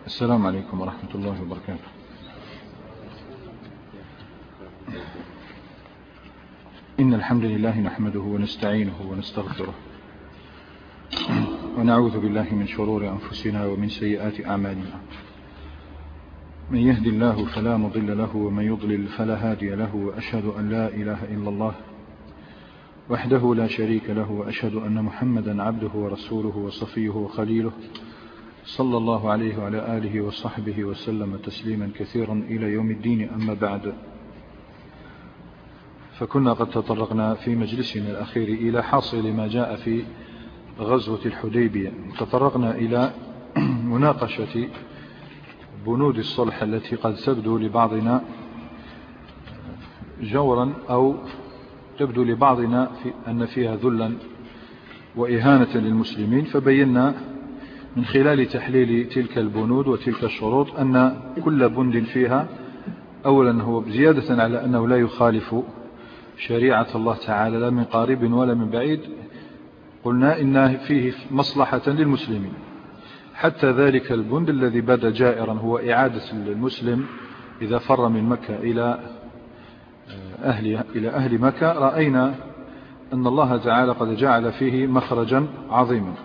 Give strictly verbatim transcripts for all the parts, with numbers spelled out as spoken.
السلام عليكم ورحمة الله وبركاته. إن الحمد لله نحمده ونستعينه ونستغفره ونعوذ بالله من شرور أنفسنا ومن سيئات أعمالنا. من يهدي الله فلا مضل له ومن يضلل فلا هادي له، وأشهد أن لا إله إلا الله وحده لا شريك له، وأشهد أن محمدا عبده ورسوله وصفيه وخليله صلى الله عليه وعلى آله وصحبه وسلم تسليما كثيرا إلى يوم الدين. أما بعد، فكنا قد تطرقنا في مجلسنا الأخير إلى حاصل ما جاء في غزوة الحديبية. تطرقنا إلى مناقشة بنود الصلح التي قد تبدو لبعضنا جورا أو تبدو لبعضنا في أن فيها ذلا وإهانة للمسلمين، فبينا من خلال تحليل تلك البنود وتلك الشروط أن كل بند فيها أولا هو بزيادة على أنه لا يخالف شريعة الله تعالى لا من قريب ولا من بعيد، قلنا إن فيه مصلحة للمسلمين. حتى ذلك البند الذي بدا جائرا هو إعادة المسلم إذا فر من مكة إلى أهل, إلى أهل مكة، رأينا أن الله تعالى قد جعل فيه مخرجا عظيما.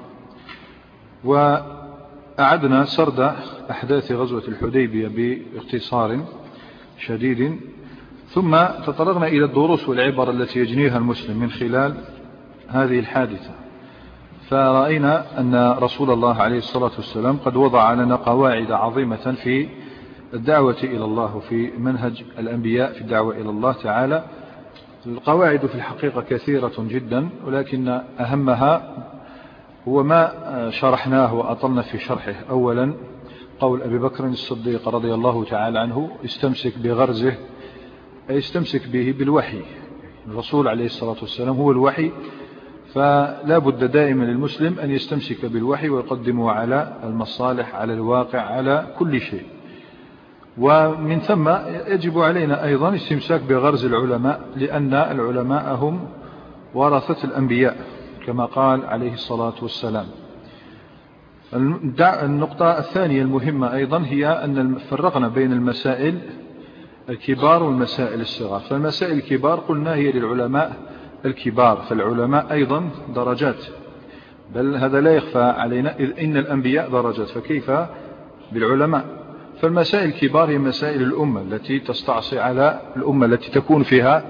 وأعدنا سرد أحداث غزوة الحديبية باختصار شديد، ثم تطرقنا إلى الدروس والعبر التي يجنيها المسلم من خلال هذه الحادثة. فرأينا أن رسول الله عليه الصلاة والسلام قد وضع لنا قواعد عظيمة في الدعوة إلى الله وفي منهج الأنبياء في الدعوة إلى الله تعالى. القواعد في الحقيقة كثيرة جدا، ولكن أهمها هو ما شرحناه وأطلنا في شرحه. أولا قول أبي بكر الصديق رضي الله تعالى عنه: استمسك بغرزه، أي استمسك به بالوحي. الرسول عليه الصلاة والسلام هو الوحي، فلا بد دائما للمسلم أن يستمسك بالوحي ويقدمه على المصالح، على الواقع، على كل شيء. ومن ثم يجب علينا أيضا استمساك بغرز العلماء، لأن العلماء هم ورثة الأنبياء كما قال عليه الصلاة والسلام. النقطة الثانية المهمة أيضا هي أن فرقنا بين المسائل الكبار والمسائل الصغار. فالمسائل الكبار قلنا هي للعلماء الكبار، فالعلماء أيضا درجات، بل هذا لا يخفى علينا، إذ إن الأنبياء درجات، فكيف بالعلماء؟ فالمسائل الكبار هي مسائل الأمة التي تستعصي على الأمة، التي تكون فيها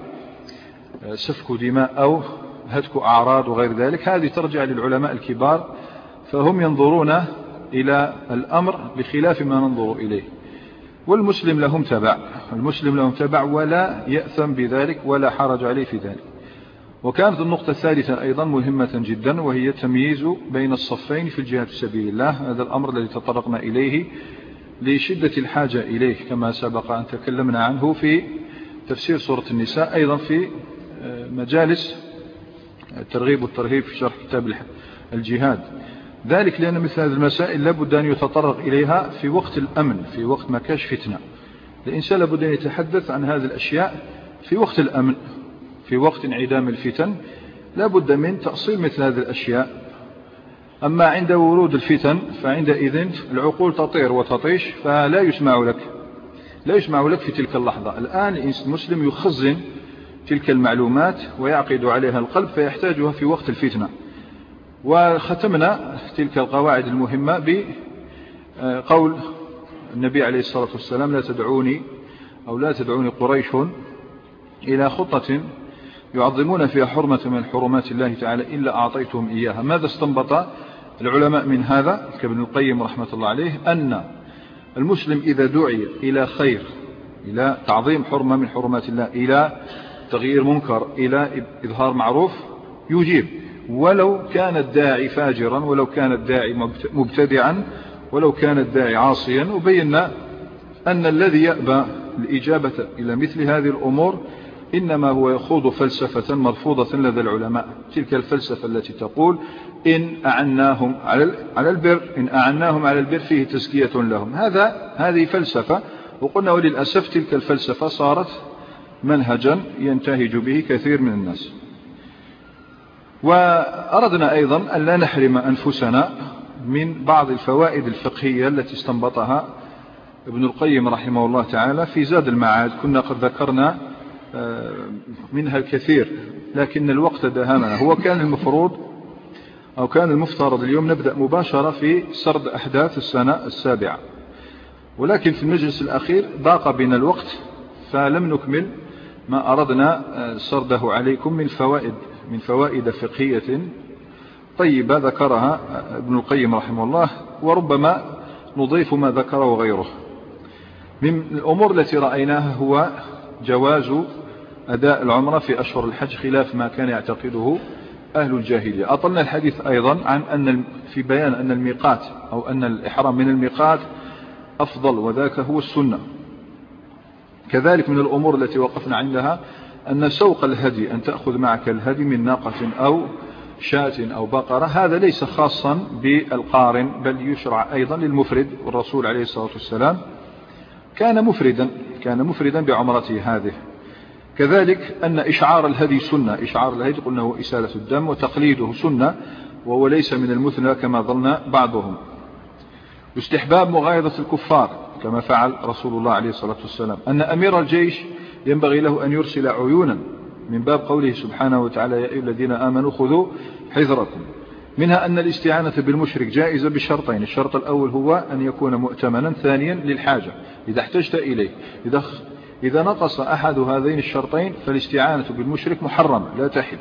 سفك دماء أو هتك أعراض وغير ذلك، هذه ترجع للعلماء الكبار، فهم ينظرون إلى الأمر بخلاف ما ننظر إليه. والمسلم لهم تبع، المسلم لهم تبع ولا يأثم بذلك ولا حرج عليه في ذلك. وكانت النقطة الثالثة أيضا مهمة جدا، وهي تمييز بين الصفين في الجهاد في سبيل الله. هذا الأمر الذي تطرقنا إليه لشدة الحاجة إليه، كما سبق أن تكلمنا عنه في تفسير سورة النساء، أيضا في مجالس الترغيب والترهيب في شرح كتاب الجهاد. ذلك لأن مثل هذه المسائل لابد أن يتطرق إليها في وقت الأمن، في وقت ما كاش فتنة. الإنسان لابد أن يتحدث عن هذه الأشياء في وقت الأمن، في وقت انعدام الفتن لابد من تأصيل مثل هذه الأشياء. أما عند ورود الفتن فعندئذ العقول تطير وتطيش، فلا يسمع لك لا يسمع لك في تلك اللحظة. الآن المسلم يخزن تلك المعلومات ويعقد عليها القلب، فيحتاجها في وقت الفتنة. وختمنا تلك القواعد المهمة بقول النبي عليه الصلاة والسلام: لا تدعوني أو لا تدعوني قريش إلى خطة يعظمون فيها حرمة من حرمات الله تعالى إلا أعطيتهم إياها. ماذا استنبط العلماء من هذا كابن القيم رحمة الله عليه؟ أن المسلم إذا دعي إلى خير، إلى تعظيم حرمة من حرمات الله، إلى تغيير منكر، إلى إظهار معروف، يجيب، ولو كان الداعي فاجرا، ولو كان الداعي مبتدعا، ولو كان الداعي عاصيا. وبينا أن الذي يأبى الإجابة إلى مثل هذه الأمور إنما هو يخوض فلسفة مرفوضة لدى العلماء، تلك الفلسفة التي تقول إن أعناهم على البر إن أعناهم على البر فيه تزكية لهم. هذا هذه فلسفة، وقلنا وللأسف تلك الفلسفة صارت منهجا ينتهج به كثير من الناس. وأردنا أيضا أن لا نحرم أنفسنا من بعض الفوائد الفقهية التي استنبطها ابن القيم رحمه الله تعالى في زاد المعاد. كنا قد ذكرنا منها الكثير لكن الوقت دهمنا. هو كان المفروض أو كان المفترض اليوم نبدأ مباشرة في سرد أحداث السنة السابعة، ولكن في المجلس الأخير ضاق بنا الوقت فلم نكمل ما أردنا سرده عليكم من فوائد من فوائد فقهية طيبة ذكرها ابن القيم رحمه الله، وربما نضيف ما ذكره غيره. من الأمور التي رأيناها هو جواز أداء العمرة في أشهر الحج خلاف ما كان يعتقده أهل الجاهلية. أطلنا الحديث أيضا عن أن في بيان أن الميقات أو أن الإحرام من الميقات أفضل وذاك هو السنة. كذلك من الأمور التي وقفنا عندها أن سوق الهدي أن تأخذ معك الهدي من ناقة أو شاة أو بقرة هذا ليس خاصا بالقارن بل يشرع أيضا للمفرد، والرسول عليه الصلاة والسلام كان مفردا كان مفردا بعمرته هذه. كذلك أن إشعار الهدي سنة. إشعار الهدي قلنا هو إسالة الدم وتقليده سنة وهو ليس من المثنى كما ظن بعضهم. واستحباب مغايظة الكفار كما فعل رسول الله عليه الصلاة والسلام. أن أمير الجيش ينبغي له أن يرسل عيونا من باب قوله سبحانه وتعالى يا أيها الذين آمنوا خذوا حذركم. منها أن الاستعانة بالمشرك جائزة بشرطين. الشرط الأول هو أن يكون مؤتمنا، ثانيا للحاجة إذا احتجت إليه. إذا إذا نقص أحد هذين الشرطين فالاستعانة بالمشرك محرم لا تحل.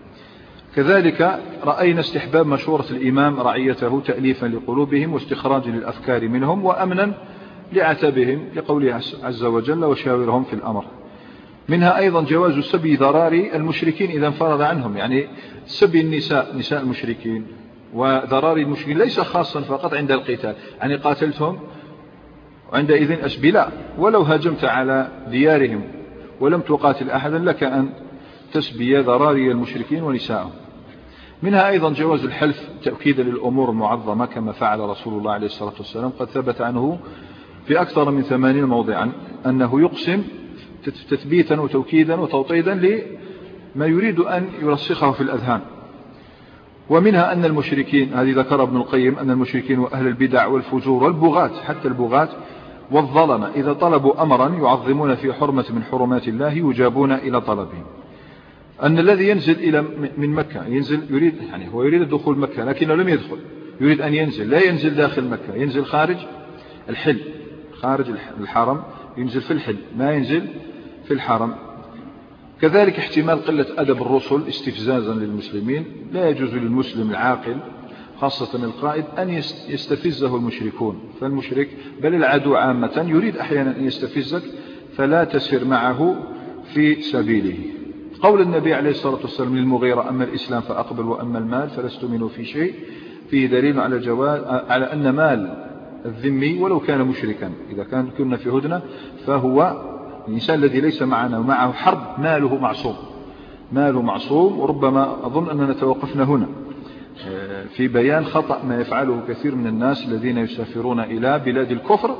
كذلك رأينا استحباب مشورة الإمام رعيته تأليفا لقلوبهم واستخراجا للأفكار منهم وأمنا لعتبهم لقوله عز وجل وشاورهم في الأمر. منها أيضا جواز سبي ذراري المشركين إذا انفرد عنهم، يعني سبي النساء نساء المشركين وذراري المشركين ليس خاصا فقط عند القتال، يعني قاتلتهم وعندئذ أسبلا، ولو هاجمت على ديارهم ولم تقاتل أحدا لك أن تسبي ذراري المشركين ونساءهم. منها أيضا جواز الحلف تأكيدا للأمور المعظمة كما فعل رسول الله عليه الصلاة والسلام. قد ثبت عنه في أكثر من ثمانين موضعا أنه يقسم تثبيتا وتوكيدا وتوطيدا لما يريد أن يرسخه في الأذهان. ومنها أن المشركين، هذه ذكر ابن القيم، أن المشركين وأهل البدع والفجور والبغاة حتى البغاة والظلمة إذا طلبوا أمرا يعظمون في حرمة من حرمات الله يجابون إلى طلبهم. أن الذي ينزل إلى من مكة ينزل يريد يعني هو يريد الدخول مكة لكنه لم يدخل، يريد أن ينزل، لا ينزل داخل مكة، ينزل خارج الحل، خارج الحرم، ينزل في الحل ما ينزل في الحرم. كذلك احتمال قلة أدب الرسل استفزازا للمسلمين. لا يجوز للمسلم العاقل خاصة القائد أن يستفزه المشركون، فالمشرك بل العدو عامة يريد أحيانا أن يستفزك فلا تسير معه في سبيله. قول النبي عليه الصلاة والسلام للمغيرة أما الإسلام فأقبل وأما المال فلست منه في شيء فيه دليل على جواز على أن مال الذمي ولو كان مشركا إذا كان كنا في هدنة فهو الإنسان الذي ليس معنا ومعه حرب ماله معصوم، ماله معصوم. وربما أظن أننا توقفنا هنا في بيان خطأ ما يفعله كثير من الناس الذين يسافرون إلى بلاد الكفر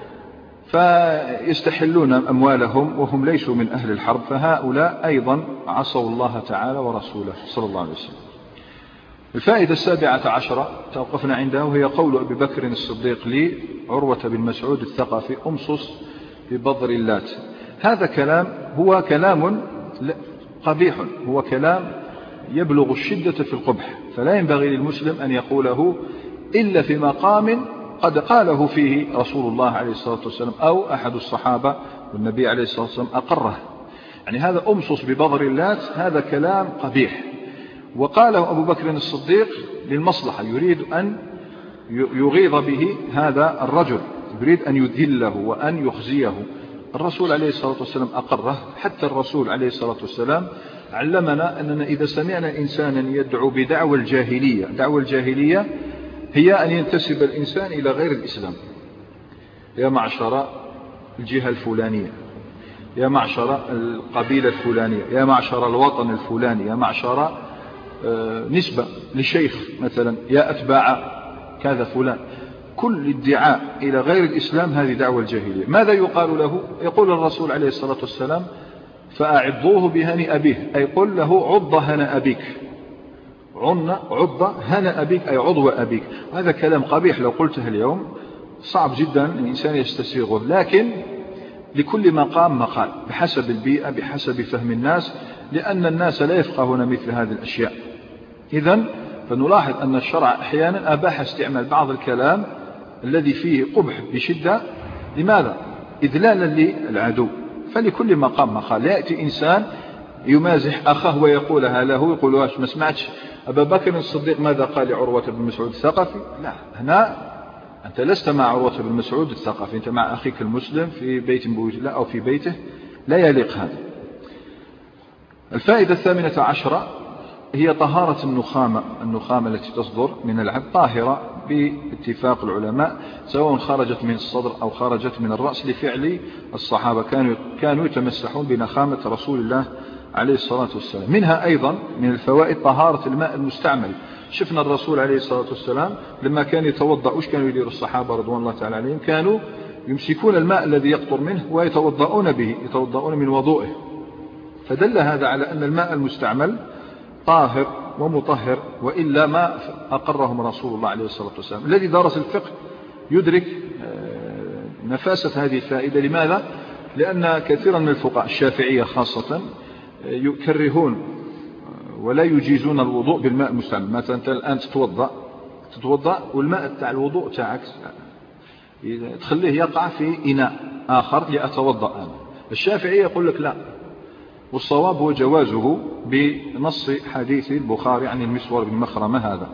فيستحلون أموالهم وهم ليسوا من أهل الحرب، فهؤلاء أيضا عصوا الله تعالى ورسوله صلى الله عليه وسلم. الفائدة السابعة عشرة توقفنا عنده وهي قول أبي بكر الصديق لي عروة بن مسعود الثقفي أمصص ببضر اللات. هذا كلام هو كلام قبيح، هو كلام يبلغ الشدة في القبح، فلا ينبغي للمسلم أن يقوله إلا في مقام قد قاله فيه رسول الله عليه الصلاة والسلام أو أحد الصحابة والنبي عليه الصلاة والسلام أقره. يعني هذا أمصص ببضر اللات هذا كلام قبيح، وقاله أبو بكر الصديق للمصلحة، يريد أن يغيظ به هذا الرجل، يريد أن يذله وأن يخزيه. الرسول عليه الصلاة والسلام أقره، حتى الرسول عليه الصلاة والسلام علمنا أننا إذا سمعنا إنسانا يدعو بدعوى الجاهلية، دعوى الجاهلية هي أن ينتسب الإنسان إلى غير الإسلام، يا معشر الجهة الفلانية، يا معشر القبيلة الفلانية، يا معشر الوطن الفلاني، يا معشر نسبة لشيخ مثلا، يا أتباع كذا فلان. كل ادعاء إلى غير الإسلام هذه دعوة الجاهلية. ماذا يقال له؟ يقول الرسول عليه الصلاة والسلام فأعضوه بهني أبيه، أي قل له عض هنا أبيك، عن عض هنا أبيك أي عضو أبيك. هذا كلام قبيح لو قلته اليوم، صعب جدا الإنسان يستسيغه، لكن لكل مقام مقال بحسب البيئة بحسب فهم الناس، لأن الناس لا يفقهون مثل هذه الأشياء. إذن فنلاحظ أن الشرع أحيانا أباح استعمال بعض الكلام الذي فيه قبح بشدة. لماذا؟ إذلالا للعدو. فلكل مقام مقال. لا يأتي إنسان يمازح أخاه ويقولها له، يقول ما سمعتش أبا بكر الصديق ماذا قال لعروة بن مسعود الثقفي؟ لا، هنا أنت لست مع عروة بن مسعود الثقفي، أنت مع أخيك المسلم في بيت بوجه الله أو في بيته، لا يليق هذا. الفائدة الثامنة عشرة هي طهارة النخامة. النخامة التي تصدر من العبد طاهرة باتفاق العلماء، سواء خرجت من الصدر أو خرجت من الرأس، لفعل الصحابة كانوا كانوا يتمسحون بنخامة رسول الله عليه الصلاة والسلام. منها أيضا من الفوائد طهارة الماء المستعمل. شفنا الرسول عليه الصلاة والسلام لما كان يتوضأ وش كانوا يديروا الصحابة رضوان الله تعالى عليهم؟ كانوا يمسكون الماء الذي يقطر منه ويتوضؤون به، يتوضؤون من وضوئه. فدل هذا على أن الماء المستعمل طاهر ومطهر، وإلا ما أقرهم رسول الله عليه الصلاة والسلام. الذي درس الفقه يدرك نفاسة هذه الفائدة. لماذا؟ لأن كثيرا من الفقهاء الشافعية خاصة يكرهون ولا يجيزون الوضوء بالماء المستعمل. مثلا أنت الآن تتوضأ تتوضأ والماء تاع الوضوء تاعك تخليه يقع في إناء آخر لأتوضأ أنا. الشافعية يقول لك لا، والصواب هو جوازه بنص حديث البخاري عن المسور بن مخرمة هذا.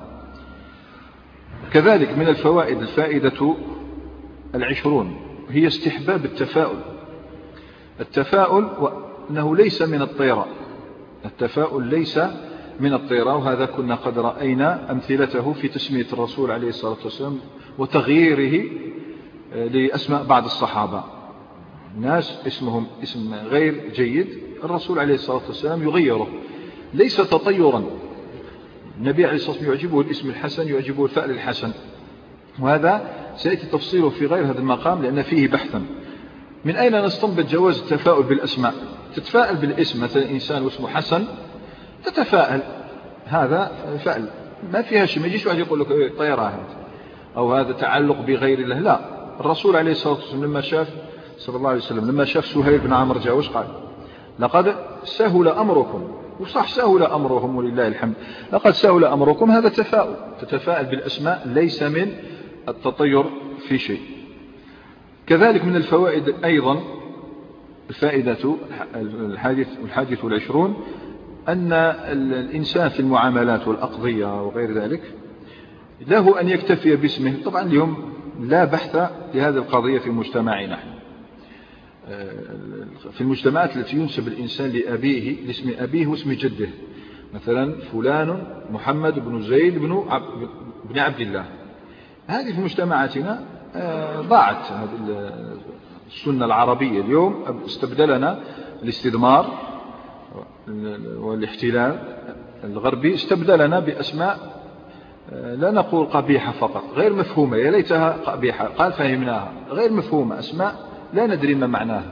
كذلك من الفوائد الفائدة العشرون هي استحباب التفاؤل. التفاؤل وأنه ليس من الطيرة، التفاؤل ليس من الطيرة، وهذا كنا قد رأينا أمثلته في تسمية الرسول عليه الصلاة والسلام وتغييره لأسماء بعض الصحابة. ناس اسمهم اسم غير جيد، الرسول عليه الصلاة والسلام يغيره، ليس تطيرا. النبي عليه الصلاة والسلام يعجبه الاسم الحسن، يعجبه الفأل الحسن، وهذا سيأتي تفصيله في غير هذا المقام لأن فيه بحثا. من أين نستنبط جواز التفاؤل بالأسماء؟ تتفائل بالاسم، مثلا إنسان واسمه حسن تتفائل، هذا فأل ما فيها شيء. ما يجيش واحد يقول لك طيرة هذا أو هذا تعلق بغير الله، لا. الرسول عليه الصلاة والسلام لما شاف صلى الله عليه وسلم لما شاف سهيل بن عمرو جاء وش قال؟ لقد سهل أمركم. وصح سهل أمرهم ولله الحمد، لقد سهل أمركم، هذا تفاؤل. تتفائل بالأسماء ليس من التطير في شيء. كذلك من الفوائد أيضا الفائدة الحادث الحادث والعشرون أن الإنسان في المعاملات والأقضية وغير ذلك له أن يكتفي باسمه. طبعا اليوم لا بحث لهذه القضية في مجتمعنا، في المجتمعات التي ينسب الإنسان لأبيه لاسم أبيه واسم جده، مثلا فلان محمد بن زيد بن عبد, بن عبد الله. هذه في مجتمعاتنا ضاعت هذه السنة العربية. اليوم استبدلنا الاستدمار والاحتلال الغربي، استبدلنا بأسماء لا نقول قبيحة فقط، غير مفهومة، يا ليتها قبيحة قال فهمناها، غير مفهومة، أسماء لا ندري ما معناها.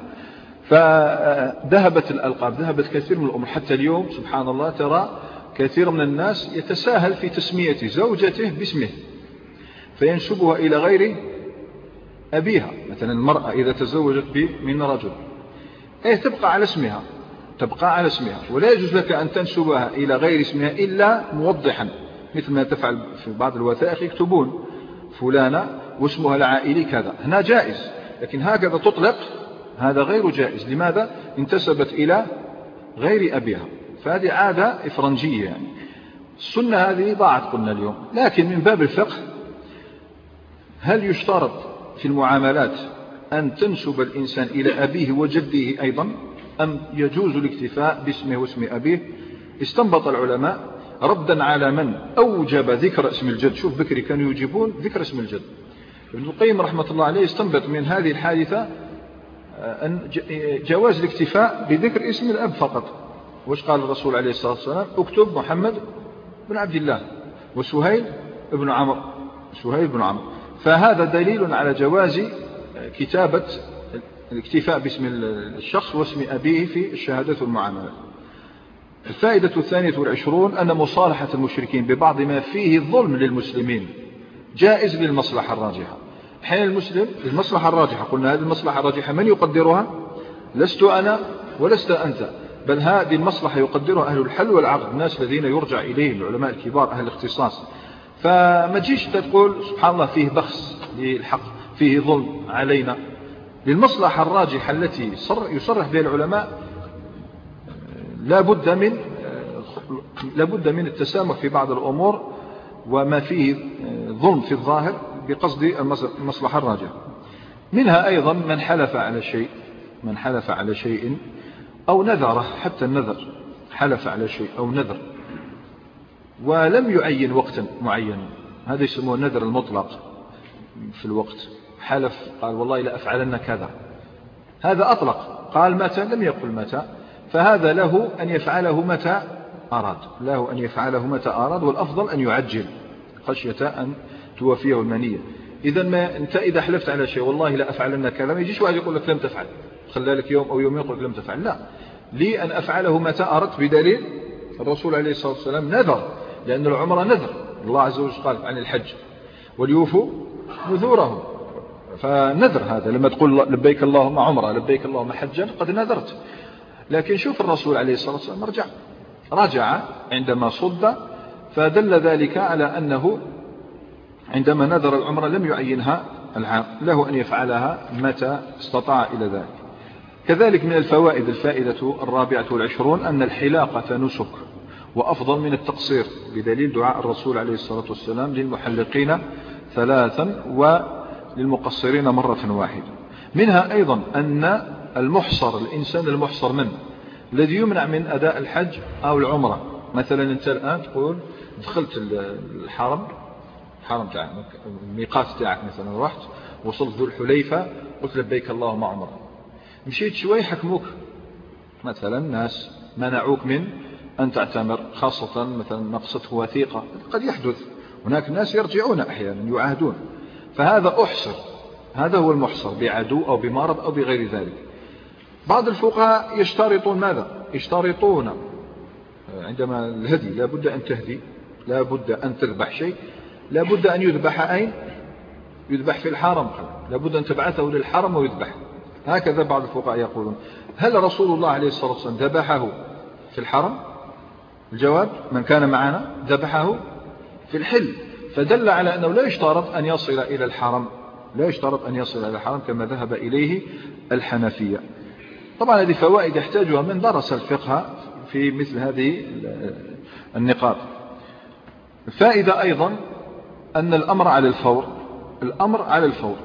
فذهبت الألقاب، ذهبت كثير من الأمور. حتى اليوم سبحان الله ترى كثير من الناس يتساهل في تسمية زوجته باسمه فينسبها إلى غير أبيها. مثلا المرأة إذا تزوجت من رجل إيه تبقى على اسمها، تبقى على اسمها، ولا يجوز لك أن تنسبها إلى غير اسمها إلا موضحا، مثل ما تفعل في بعض الوثائق يكتبون فلانة واسمها العائلي كذا، هنا جائز، لكن هكذا تطلق هذا غير جائز. لماذا؟ انتسبت إلى غير أبيها، فهذه عادة إفرنجية يعني. السنة هذه ضاعت قلنا اليوم. لكن من باب الفقه هل يشترط في المعاملات أن تنسب الإنسان إلى أبيه وجده أيضا، أم يجوز الاكتفاء باسمه واسم أبيه؟ استنبط العلماء ردا على من أوجب ذكر اسم الجد. شوف بكري كانوا يجيبون ذكر اسم الجد. ابن القيم رحمة الله عليه استنبط من هذه الحادثة أن جواز الاكتفاء بذكر اسم الأب فقط. وش قال الرسول عليه الصلاة والسلام؟ اكتب محمد بن عبد الله وسهيل بن عمرو، سهيل بن عمرو. فهذا دليل على جواز كتابة الاكتفاء باسم الشخص واسم أبيه في الشهادة والمعاملة. الفائدة الثانية والعشرون أن مصالحة المشركين ببعض ما فيه ظلم للمسلمين جائز للمصلحة الراجحة. حين المسلم المصلحة الراجحة، قلنا هذه المصلحة الراجحة من يقدرها؟ لست أنا ولست أنت، بل هذه المصلحة يقدرها أهل الحل والعقد، الناس الذين يرجع إليهم العلماء الكبار أهل الاختصاص. فما تجيش تقول سبحان الله فيه بخس للحق، فيه ظلم علينا. للمصلحة الراجحة التي يصرح بها العلماء لا بد من لا بد من التسامح في بعض الأمور وما فيه ظلم في الظاهر بقصد المصلحة الراجحة. منها أيضا من حلف على شيء من حلف على شيء أو نذره، حتى النذر حلف على شيء أو نذر ولم يعين وقتا معينا، هذا يسموه النذر المطلق في الوقت. حلف قال والله لا أفعلن كذا، هذا أطلق، قال متى لم يقل متى، فهذا له أن يفعله متى أراد له أن يفعله متى أراد والأفضل أن يعجل خشية أن توفيه المنية. إذا ما أنت إذا حلفت على شيء والله لا أفعلن كذا، ما يجيش واحد يقول لك لم تفعل، خلى لك يوم أو يوم يقول لك لم تفعل، لا، لي أن أفعله متى أردت بدليل الرسول عليه الصلاة والسلام نذر، لأن العمر نذر، الله عز وجل قال عن الحج وليوفوا نذورهم، فنذر هذا لما تقول لبيك اللهم عمره لبيك اللهم حجا قد نذرت. لكن شوف الرسول عليه الصلاة والسلام رجع رجع عندما صد، فدل ذلك على أنه عندما نذر العمرة لم يعينها العام، له أن يفعلها متى استطاع إلى ذلك. كذلك من الفوائد الفائدة الرابعة والعشرون أن الحلاقة نسك وأفضل من التقصير، بدليل دعاء الرسول عليه الصلاة والسلام للمحلقين ثلاثا وللمقصرين مرة واحدة. منها أيضا أن المحصر الإنسان المحصر من الذي يمنع من أداء الحج أو العمرة، مثلا أنت الآن تقول دخلت الحرم الحرم تاعك الميقات تاعك مثلا، رحت وصلت ذو الحليفة قلت لبيك اللهم عمرة، مشيت شوي حكموك مثلا ناس منعوك من أن تعتمر، خاصة مثلا نقصته وثيقة، قد يحدث هناك ناس يرجعون أحيانا يعاهدون، فهذا أحصر، هذا هو المحصر بعدو أو بمرض أو بغير ذلك. بعض الفقهاء يشترطون ماذا؟ يشترطون عندما الهدي لا بد أن تهدي، لا بد أن تذبح شيء، لا بد أن يذبح أين؟ يذبح في الحرم، لا بد أن تبعثه للحرم ويذبح. هكذا بعض الفقهاء يقولون. هل رسول الله عليه الصلاة والسلام ذبحه في الحرم؟ الجواب من كان معنا ذبحه في الحل، فدل على أنه لا يشترط أن يصل إلى الحرم، لا يشترط أن يصل إلى الحرم كما ذهب إليه الحنفية. طبعا هذه فوائد يحتاجها من درس الفقه في مثل هذه النقاط. الفائدة أيضا أن الأمر على الفور، الأمر على الفور.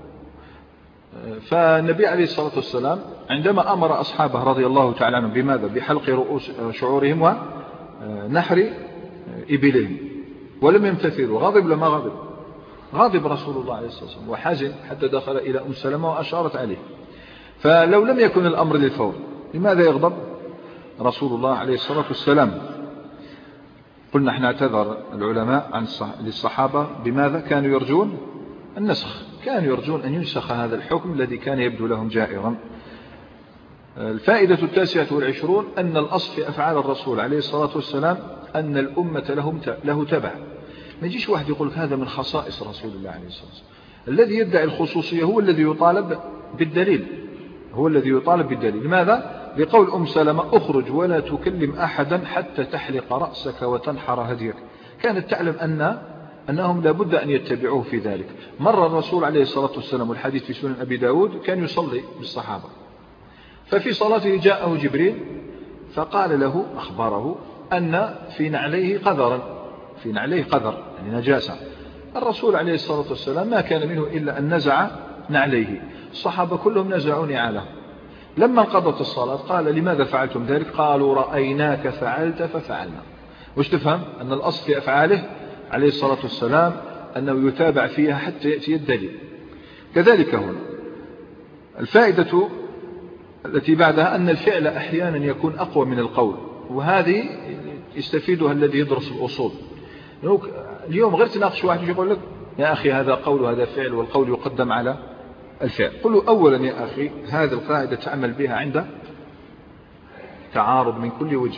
فالنبي عليه الصلاة والسلام عندما أمر أصحابه رضي الله تعالى عنهم بماذا؟ بحلق رؤوس شعورهم ونحر إبلهم، ولم يمتثلوا، غضب لما غضب غضب رسول الله عليه الصلاة والسلام وحزن حتى دخل إلى أم سلمة وأشارت عليه. فلو لم يكن الأمر للفور لماذا يغضب رسول الله عليه الصلاة والسلام؟ قلنا احنا اعتذر العلماء عن للصحابة بماذا؟ كانوا يرجون النسخ، كانوا يرجون أن ينسخ هذا الحكم الذي كان يبدو لهم جائرا. الفائدة التاسعة والعشرون أن الأصل في أفعال الرسول عليه الصلاة والسلام أن الأمة لهم له تبع. ما يجيش واحد يقول هذا من خصائص رسول الله عليه الصلاة والسلام. الذي يدعي الخصوصية هو الذي يطالب بالدليل، هو الذي يطالب بالدليل. لماذا؟ لقول أم سلمة اخرج ولا تكلم أحدا حتى تحلق رأسك وتنحر هديك. كانت تعلم أن أنهم لابد أن يتبعوه في ذلك. مر الرسول عليه الصلاة والسلام والحديث في سنن أبي داود كان يصلي بالصحابة، ففي صلاته جاءه جبريل فقال له أخبره أن في نعليه قذرا، في نعليه قذر يعني نجاسة. الرسول عليه الصلاة والسلام ما كان منه إلا أن نزع نعليه، الصحابة كلهم نزعوا نعالهم. لما انقضت الصلاة قال لماذا فعلتم ذلك؟ قالوا رأيناك فعلت ففعلنا. وش تفهم؟ أن الأصل في أفعاله عليه الصلاة والسلام أنه يتابع فيها حتى يأتي الدليل. كذلك هنا الفائدة التي بعدها أن الفعل أحيانا يكون أقوى من القول، وهذه يستفيدها الذي يدرس الأصول. اليوم غير تناقش واحد يقول لك يا أخي هذا قول وهذا فعل والقول يقدم على الفعل. قل له أولا يا أخي هذه القاعدة تعمل بها عند تعارض من كل وجه،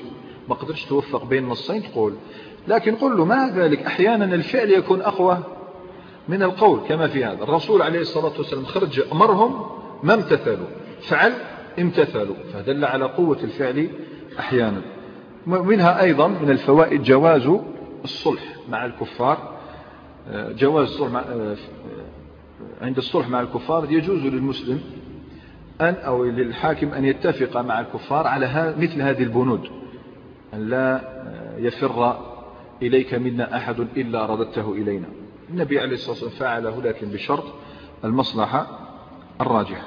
ما قدرش توفق بين نصين تقول، لكن قل له مع ذلك أحيانا الفعل يكون أقوى من القول، كما في هذا الرسول عليه الصلاة والسلام خرج أمرهم ما امتثلوا، فعل امتثلوا، فدل على قوة الفعل أحيانا. منها أيضا من الفوائد جواز الصلح مع الكفار، جواز الصلح مع عند الصلح مع الكفار يجوز للمسلم أن أو للحاكم أن يتفق مع الكفار على مثل هذه البنود، أن لا يفر إليك منا أحد إلا رددته إلينا. النبي عليه الصلاة والسلام فعله لكن بشرط المصلحة الراجحة.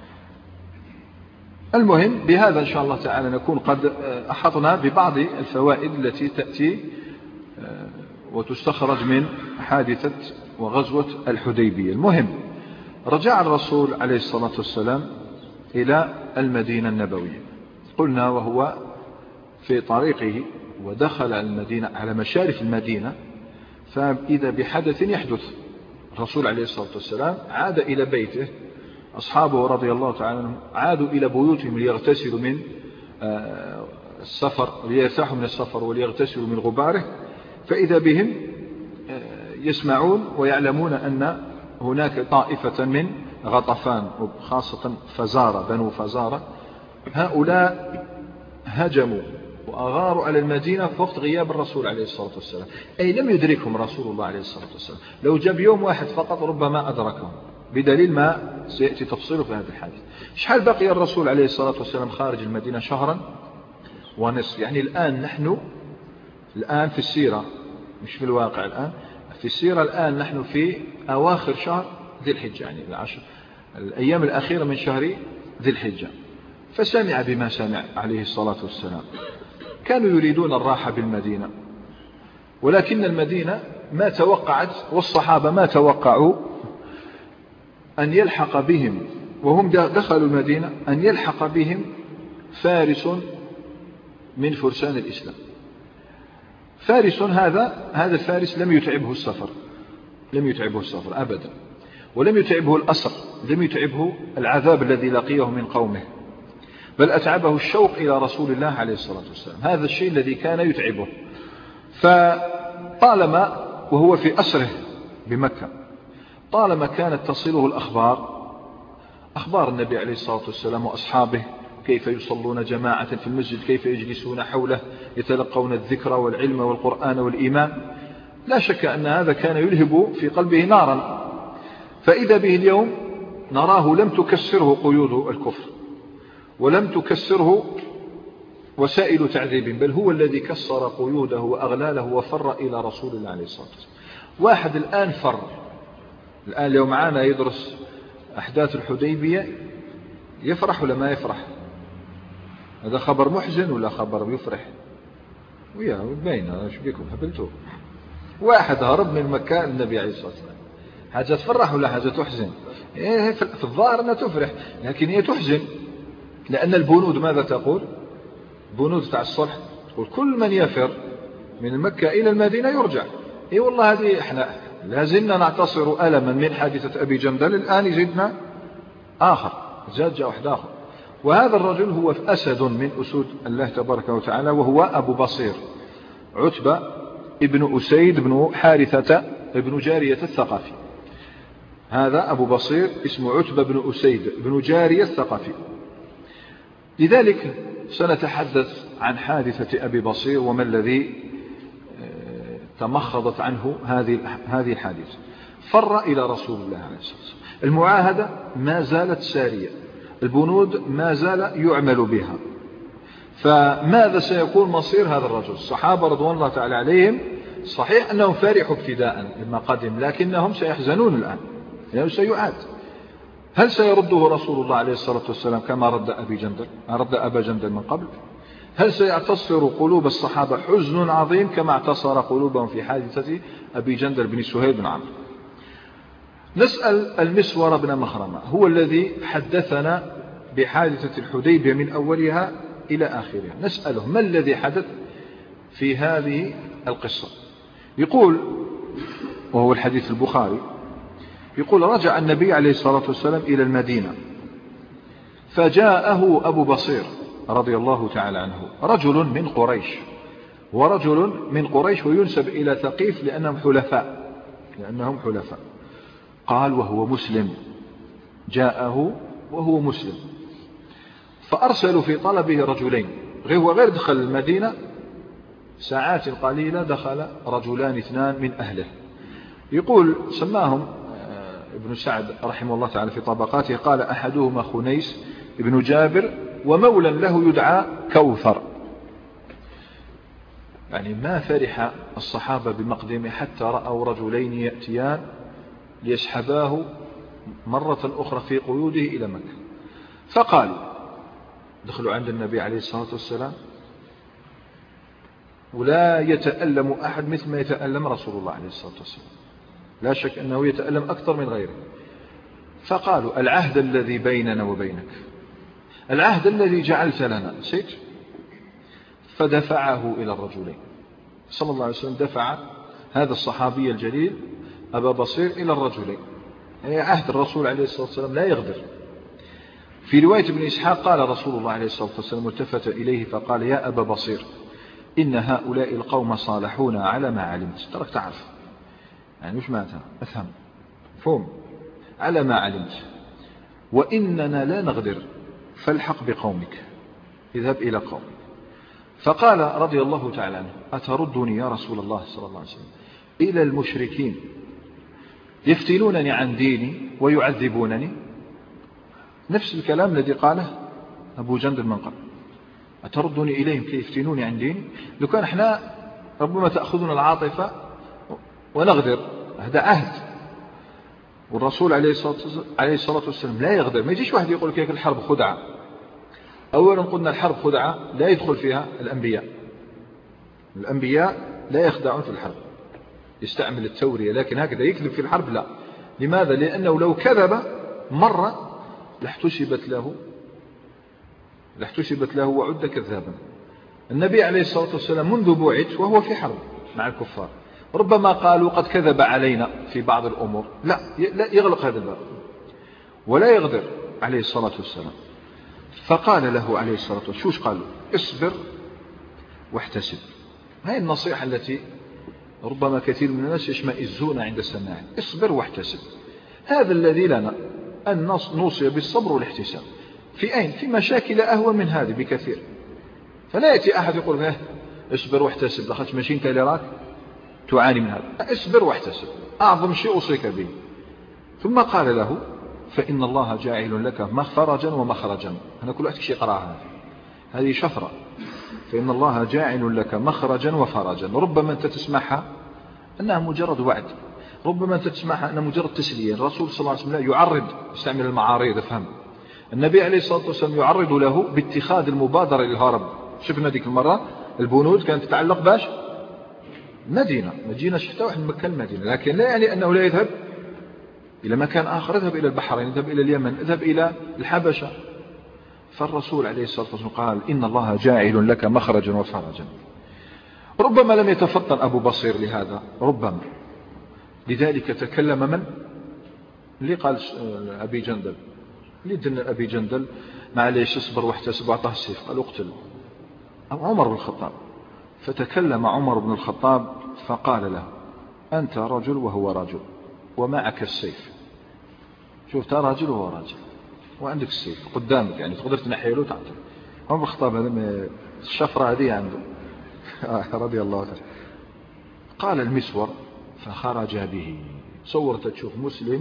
المهم بهذا إن شاء الله تعالى نكون قد أحطنا ببعض الفوائد التي تأتي وتستخرج من حادثة وغزوة الحديبية. المهم رجع الرسول عليه الصلاة والسلام إلى المدينة النبوية، قلنا وهو في طريقه ودخل المدينة على مشارف المدينة، فإذا بحدث يحدث. الرسول عليه الصلاة والسلام عاد إلى بيته، أصحابه رضي الله تعالى عنهم عادوا إلى بيوتهم ليغتسلوا من السفر، ليرتاحوا من السفر وليغتسلوا من غباره، فإذا بهم يسمعون ويعلمون أن هناك طائفة من غطفان وخاصة فزارة، بنو فزارة، هؤلاء هجموا وأغاروا على المدينة في وقت غياب الرسول عليه الصلاة والسلام، أي لم يدركهم رسول الله عليه الصلاة والسلام. لو جاب يوم واحد فقط ربما أدركهم، بدليل ما سيأتي تفصيله في هذا الحديث. شحال بقي الرسول عليه الصلاة والسلام خارج المدينة؟ شهرا ونصف. يعني الآن نحن الآن في السيرة، مش في الواقع، الآن في السيرة، الآن نحن في أواخر شهر ذي الحجة، يعني العشر الأيام الأخيرة من شهر ذي الحجة. فسمع بما سمع عليه الصلاة والسلام. كانوا يريدون الراحة بالمدينة، ولكن المدينة ما توقعت والصحابة ما توقعوا أن يلحق بهم وهم دخلوا المدينة أن يلحق بهم فارس من فرسان الإسلام. فارس هذا هذا الفارس لم يتعبه السفر، لم يتعبه السفر أبدا، ولم يتعبه الأسر، لم يتعبه العذاب الذي لقيه من قومه، بل أتعبه الشوق إلى رسول الله عليه الصلاة والسلام. هذا الشيء الذي كان يتعبه. فطالما وهو في أسره بمكة، طالما كانت تصله الأخبار، أخبار النبي عليه الصلاة والسلام وأصحابه، كيف يصلون جماعة في المسجد، كيف يجلسون حوله يتلقون الذكر والعلم والقرآن والإيمان، لا شك أن هذا كان يلهب في قلبه نارا. فإذا به اليوم نراه لم تكسره قيود الكفر، ولم تكسره وسائل تعذيب، بل هو الذي كسر قيوده وأغلاله وفر إلى رسول الله عليه الصلاة والسلام. واحد الآن فر، الآن لو معانا يدرس أحداث الحديبية يفرح ولا ما يفرح؟ هذا خبر محزن ولا خبر يفرح؟ ويا باين ايش بيكم هبلتوا. واحد هرب من مكة النبي عليه الصلاة والسلام، حاجة تفرح ولا حاجة تحزن؟ إيه في الظاهر أنها تفرح، لكن هي تحزن، لأن البنود ماذا تقول؟ بنود تاع الصلح تقول كل من يفر من مكة إلى المدينة يرجع. إيه والله هذه احنا لازلنا نعتصر ألما من حادثة أبي جندل، الآن يزيدنا آخر، زاد جاء واحد آخر. وهذا الرجل هو أسد من أسود الله تبارك وتعالى، وهو أبو بصير عتبة ابن أسيد بن حارثة ابن جارية الثقفي. هذا أبو بصير اسمه عتبة بن أسيد بن جارية الثقفي. لذلك سنتحدث عن حادثة أبي بصير وما الذي تمخضت عنه هذه هذه الحادثة. فر إلى رسول الله عليه الصلاة والسلام. المعاهدة ما زالت سارية، البنود ما زال يعمل بها، فماذا سيكون مصير هذا الرجل؟ الصحابة رضوان الله تعالى عليهم صحيح أنهم فرحوا ابتداء لما قدم، لكنهم سيحزنون الآن لأنه سيعاد. هل سيرده رسول الله عليه الصلاة والسلام كما رد أبي جندل رد أبا جندل من قبل؟ هل سيعتصر قلوب الصحابة حزن عظيم كما اعتصر قلوبهم في حادثة أبي جندل بن سهيل بن عمرو؟ نسأل المسور بن مخرمة، هو الذي حدثنا بحادثة الحديبية من أولها إلى آخرها. نسأله ما الذي حدث في هذه القصة. يقول، وهو الحديث البخاري، يقول رجع النبي عليه الصلاة والسلام إلى المدينة، فجاءه أبو بصير رضي الله تعالى عنه رجل من قريش، ورجل من قريش وينسب إلى ثقيف لأنهم حلفاء لأنهم حلفاء قال وهو مسلم، جاءه وهو مسلم، فأرسلوا في طلبه رجلين، هو غير دخل المدينة ساعات قليلة دخل رجلان اثنان من أهله، يقول سماهم ابن سعد رحمه الله تعالى في طبقاته، قال أحدهما خنيس ابن جابر ومولى له يدعى كوثر. يعني ما فرح الصحابة بمقدمه حتى رأوا رجلين يأتيان ليسحباه مرة أخرى في قيوده إلى مكة، فقالوا دخلوا عند النبي عليه الصلاة والسلام ولا يتألم أحد مثل ما يتألم رسول الله عليه الصلاة والسلام، لا شك أنه يتألم أكثر من غيره، فقالوا العهد الذي بيننا وبينك، العهد الذي جعلت لنا نسيت؟ فدفعه إلى الرجلين صلى الله عليه وسلم، دفع هذا الصحابي الجليل أبا بصير إلى الرجلين، يعني عهد الرسول عليه الصلاة والسلام لا يغدر. في رواية ابن إسحاق قال رسول الله عليه الصلاة والسلام التفت إليه فقال يا أبا بصير إن هؤلاء القوم صالحونا على ما علمت، ترك تعرف يعني وش معناتها أفهم فهم على ما علمت، وإننا لا نغدر فالحق بقومك اذهب إلى قومك. فقال رضي الله تعالى عنه أتردني يا رسول الله صلى الله عليه وسلم إلى المشركين يفتنونني عن ديني ويعذبونني؟ نفس الكلام الذي قاله أبو جندل من قبل، أتردني إليهم كي يفتنوني عن ديني؟ لو كان احنا ربما تأخذنا العاطفة ونغدر، هذا عهد، والرسول عليه الصلاة والسلام لا يغدر. ما يجيش واحد يقول كيف الحرب خدعة. أولا قلنا الحرب خدعة لا يدخل فيها الأنبياء، الأنبياء لا يخدعون في الحرب، يستعمل التورية، لكن هكذا يكذب في الحرب لا. لماذا؟ لأنه لو كذب مرة لاحتسبت له لاحتسبت له وعد كذابا. النبي عليه الصلاة والسلام منذ بعث وهو في حرب مع الكفار، ربما قالوا قد كذب علينا في بعض الأمور، لا لا يغلق هذا الباب ولا يغدر عليه الصلاة والسلام. فقال له عليه الصلاة والسلام شوش قالوا اصبر واحتسب. هذه النصيحة التي ربما كثير من الناس يشمئزون عند سماعها، اصبر واحتسب. هذا الذي لنا أن نوصي بالصبر والاحتساب في أين؟ في مشاكل أهون من هذه بكثير. فلا يأتي أحد يقول له اصبر واحتسب لخدش ماشي انت اللي راك تعاني من هذا، اصبر واحتسب أعظم شيء أوصيك به. ثم قال له فإن الله جاعل لك مخرجا ومخرجا. أنا كل وقت شيء قراها هذه شفرة. فإن الله جاعل لك مخرجا وفرجا. ربما أنت تسمعها أنها مجرد وعد، ربما أنت تسمعها أنها مجرد تسلية. الرسول صلى الله عليه وسلم لا يعرض، يستعمل المعارض. فهم النبي عليه الصلاة والسلام يعرض له باتخاذ المبادرة للهرب. شفنا ذيك المرة البنود كانت تتعلق باش مدينة مدينة شفتها واحد مكة المدينة، لكن لا يعني أنه لا يذهب إلى مكان آخر، اذهب إلى البحرين، اذهب إلى اليمن، اذهب إلى الحبشة. فالرسول عليه الصلاة والسلام قال إن الله جاعل لك مخرجا وفرجا. ربما لم يتفطن أبو بصير لهذا، ربما لذلك تكلم من اللي قال أبي جندل، اللي دنا أبي جندل معليش اصبر واحتسب وأعطاه السيف، قال اقتل أو عمر بن الخطاب. فتكلم عمر بن الخطاب فقال له أنت رجل وهو رجل ومعك السيف. شوف تا راجل وهو راجل وعندك السيف قدامك، يعني تقدر تنحيه له تعطيه. عمر بن الخطاب هذا الشفرة هذه عنده رضي الله عنه. قال المسور فخرج به. صورت تشوف مسلم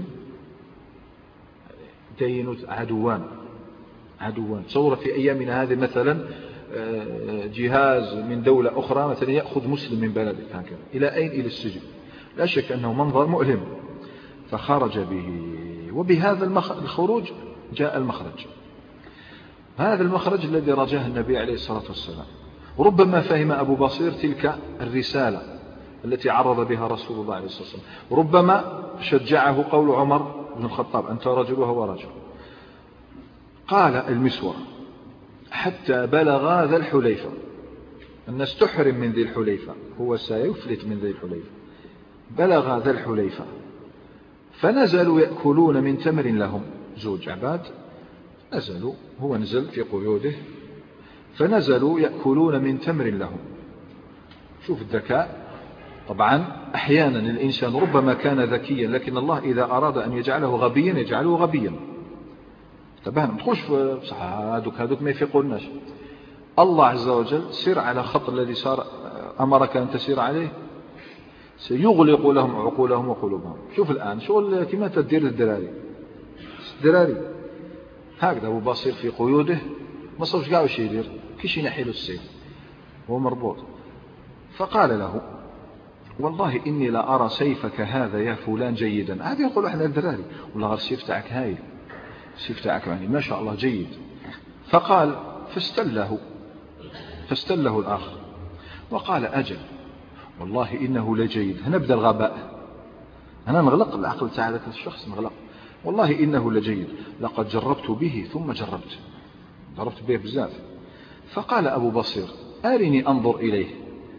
دين عدوان عدوان. صور في أيامنا هذه مثلا جهاز من دولة أخرى مثلا يأخذ مسلم من بلده هكذا إلى أين؟ إلى السجن. لا شك أنه منظر مؤلم. فخرج به، وبهذا الخروج جاء المخرج، هذا المخرج الذي رجاه النبي عليه الصلاة والسلام. ربما فهم أبو بصير تلك الرسالة التي عرض بها رسول الله عليه الصلاة والسلام، ربما شجعه قول عمر بن الخطاب أنت رجل وهو رجل. قال المسور حتى بلغ ذا الحليفة. الناس تحرم من ذي الحليفة، هو سيفلت من ذي الحليفة. بلغ ذا الحليفة فنزلوا يأكلون من تمر لهم. زوج عباد نزلوا، هو نزل في قيوده فنزلوا يأكلون من تمر لهم. شوف الذكاء. طبعا أحيانا الإنسان ربما كان ذكيا، لكن الله إذا أراد أن يجعله غبيا يجعله غبيا. تبهنا متخش في صح هذوك هذوك ما يفيقوناش. الله عز وجل سير على خط الذي صار أمرك أن تسير عليه، سيغلق لهم عقولهم وقلوبهم. شوف الآن شغل كما تدير للدراري، الدراري هكذا أبو بصير في قيوده ما صوش قاعد وش يدير كيش ينحيله السيف هو مربوط. فقال له والله إني لا أرى سيفك هذا يا فلان جيدا. هذا يقول احنا الدراري والله غير السيف تاعك هايل، السيف تاعك يعني ما شاء الله جيد. فقال فاستله فاستله الآخر وقال أجل والله إنه لجيد. هنبدأ الغباء، أنا نغلق العقل تاع ذاك الشخص نغلق. والله إنه لجيد لقد جربت به ثم جربت جربت به بزاف. فقال أبو بصير أرني أنظر إليه.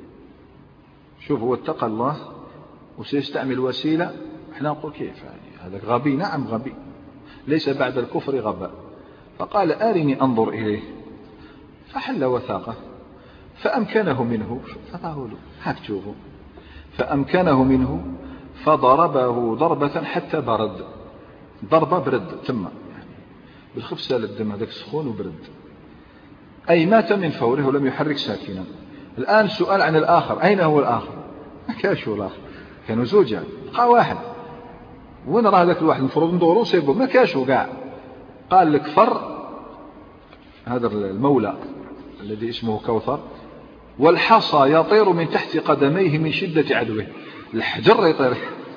شوف هو اتقى الله وسيستعمل وسيلة. احنا نقول كيف يعني هذا غبي؟ نعم غبي، ليس بعد الكفر غباء. فقال أرني أنظر إليه. فحل وثاقه فأمكنه منه، فقالوا هاك تشوفوا، فأمكنه منه فضربه ضربة حتى برد. ضربة برد تم يعني بالخف سال الدم هذاك سخون وبرد، أي مات من فوره ولم يحرك ساكنا. الآن سؤال عن الآخر، أين هو الآخر؟ ما كاش هو الآخر، كانوا زوج يعني بقى واحد. وين راه ذاك الواحد المفروض ندورو سيبو ما كاش هو كاع. قال لك فر هذا المولى الذي اسمه كوثر والحصى يطير من تحت قدميه من شدة عدوه. الحجر يطير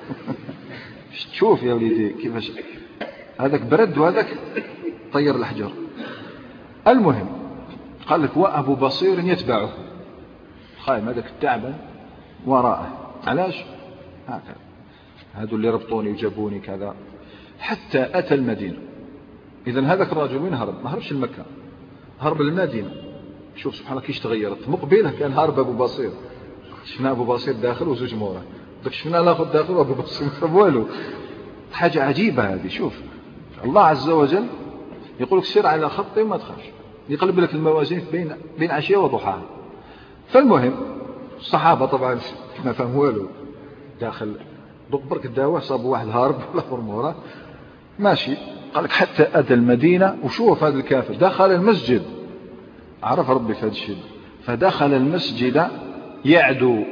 شوف يا وليدي كيفاش هذاك برد وهذاك طير الحجر. المهم قال لك وأبو بصير يتبعه خايم هذاك التعبان وراءه. علاش هكذا هذو اللي ربطوني وجابوني كذا حتى أتى المدينة. إذن هذاك الرجل وين هرب؟ ما هربش لمكة، هرب للمدينة. شوف سبحان الله كيش تغيرت. مقبله كان هارب أبو بصير، شفنا أبو بصير داخل وزوج مورا، داك شفنا الآخر داخل وأبو بصير ما والو. حاجة عجيبة هذه. شوف الله عز وجل يقول لك سير على خط ما تخافش، يقلب لك الموازين بين بين عشية وضحاها. فالمهم الصحابة طبعا ما فهم والو، داخل دوك برك الدواء صابوا واحد هارب والآخر مورا ماشي. قال لك حتى أتى المدينة. وشوف هذا الكافر دخل المسجد، عرف ربي في هذا الشيء، فدخل المسجد يعدو.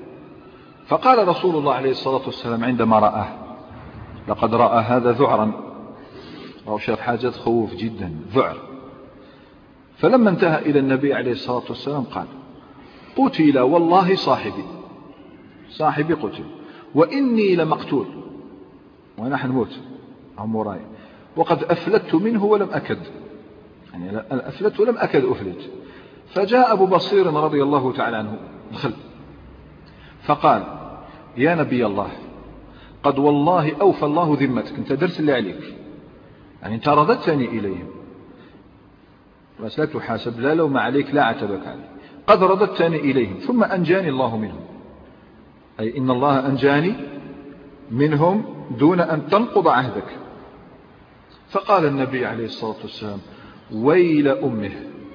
فقال رسول الله عليه الصلاة والسلام عندما رآه لقد رأى هذا ذعرا، أو شاف حاجة خوف جدا ذعر. فلما انتهى إلى النبي عليه الصلاة والسلام قال قتل والله صاحبي صاحبي قتل وإني لمقتول وأنا حنموت أموراي وقد أفلت منه ولم أكد، يعني أنا أفلت ولم أكد أفلت. فجاء أبو بصير رضي الله تعالى عنه دخل فقال يا نبي الله قد والله أوفى الله ذمتك، أنت درت اللي عليك، يعني أنت رددتني إليهم بس لا تحاسب، لا لوم عليك لا عتبك عليك، قد رددتني إليهم ثم أنجاني الله منهم، أي إن الله أنجاني منهم دون أن تنقض عهدك. فقال النبي عليه الصلاة والسلام ويل أمه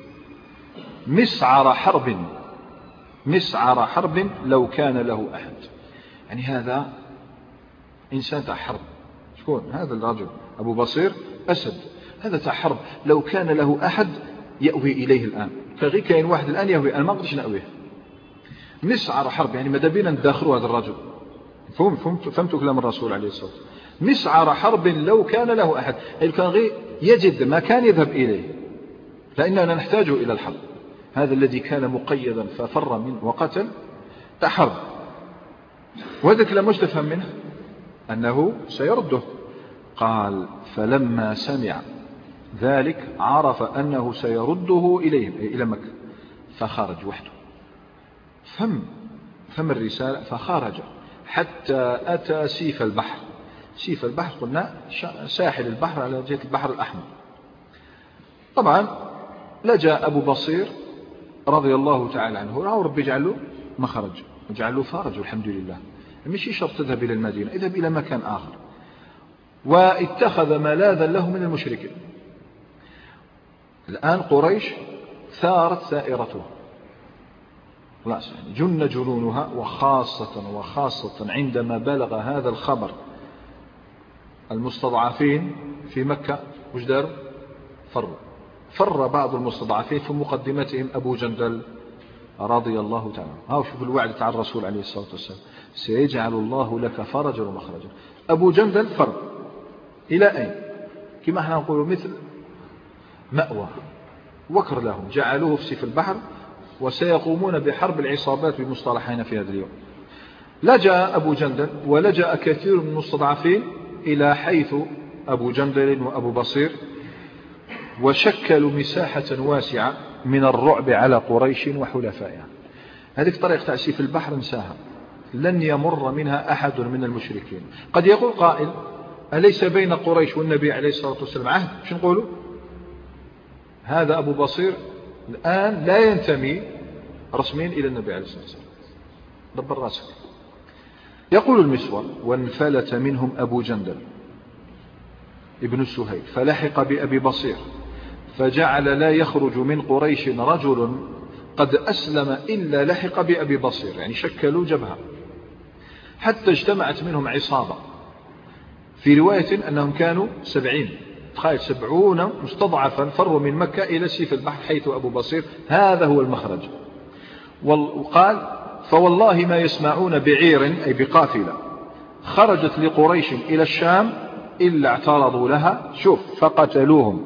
مسعر حرب مسعر حرب لو كان له أحد. يعني هذا إنسان تاع حرب. شكون هذا الرجل؟ أبو بصير أسد، هذا تاع حرب. لو كان له أحد يأوي إليه الآن، فغي كاين واحد الآن يأوي، أنا ما أقدرش نأويه. مسعر حرب يعني ماذا بينا نداخلوا هذا الرجل. فهمت فهمت كلام الرسول عليه الصلاة والسلام. مسعر حرب لو كان له أحد، أي كان غي يجد ما كان يذهب إليه، لأننا نحتاج إلى الحرب. هذا الذي كان مقيدا ففر منه وقتل تحرب. وهذا كلام مش تفهم منه أنه سيرده. قال فلما سمع ذلك عرف أنه سيرده إليهم أي إلى مكة، فخرج وحده فهم فهم الرسالة فخرج حتى أتى سيف البحر. سيف البحر قلنا ساحل البحر على جهة البحر الأحمر. طبعا لجأ أبو بصير رضي الله تعالى عنه، رأى ربي يجعل له مخرج وجعل له فرج والحمد لله. مش شرط تذهب إلى المدينة، اذهب إلى مكان آخر. واتخذ ملاذا له من المشركين. الآن قريش ثارت ثائرتها خلاص يعني جن جنونها، وخاصة وخاصة عندما بلغ هذا الخبر المستضعفين في مكة وش داروا؟ فروا. فر بعض المستضعفين في مقدمتهم أبو جندل رضي الله تعالى. ها شوف الوعد تاع الرسول عليه الصلاة والسلام، سيجعل الله لك فرجا ومخرجا. أبو جندل فر إلى أين؟ كما احنا نقول مثل مأوى، وكر لهم، جعلوه في سيف البحر، وسيقومون بحرب العصابات بمصطلحين في هذا اليوم. لجأ أبو جندل ولجأ كثير من المستضعفين إلى حيث أبو جندل وأبو بصير، وشكلوا مساحة واسعة من الرعب على قريش وحلفائها. هذه طريقة تأسيف البحر انساها، لن يمر منها أحد من المشركين. قد يقول قائل أليس بين قريش والنبي عليه الصلاة والسلام عهد؟ شو نقولوا؟ هذا أبو بصير الآن لا ينتمي رسميا إلى النبي عليه الصلاة والسلام، دبر راسك. يقول المسور وانفلت منهم أبو جندل ابن سهيل فلحق بأبي بصير، فجعل لا يخرج من قريش رجل قد أسلم إلا لحق بأبي بصير، يعني شكلوا جبهة حتى اجتمعت منهم عصابة. في رواية أنهم كانوا سبعين، تخيل سبعون مستضعفا فروا من مكة إلى سيف البحر حيث أبو بصير، هذا هو المخرج. وقال فوالله ما يسمعون بعير أي بقافلة خرجت لقريش إلى الشام إلا اعترضوا لها، شوف، فقتلوهم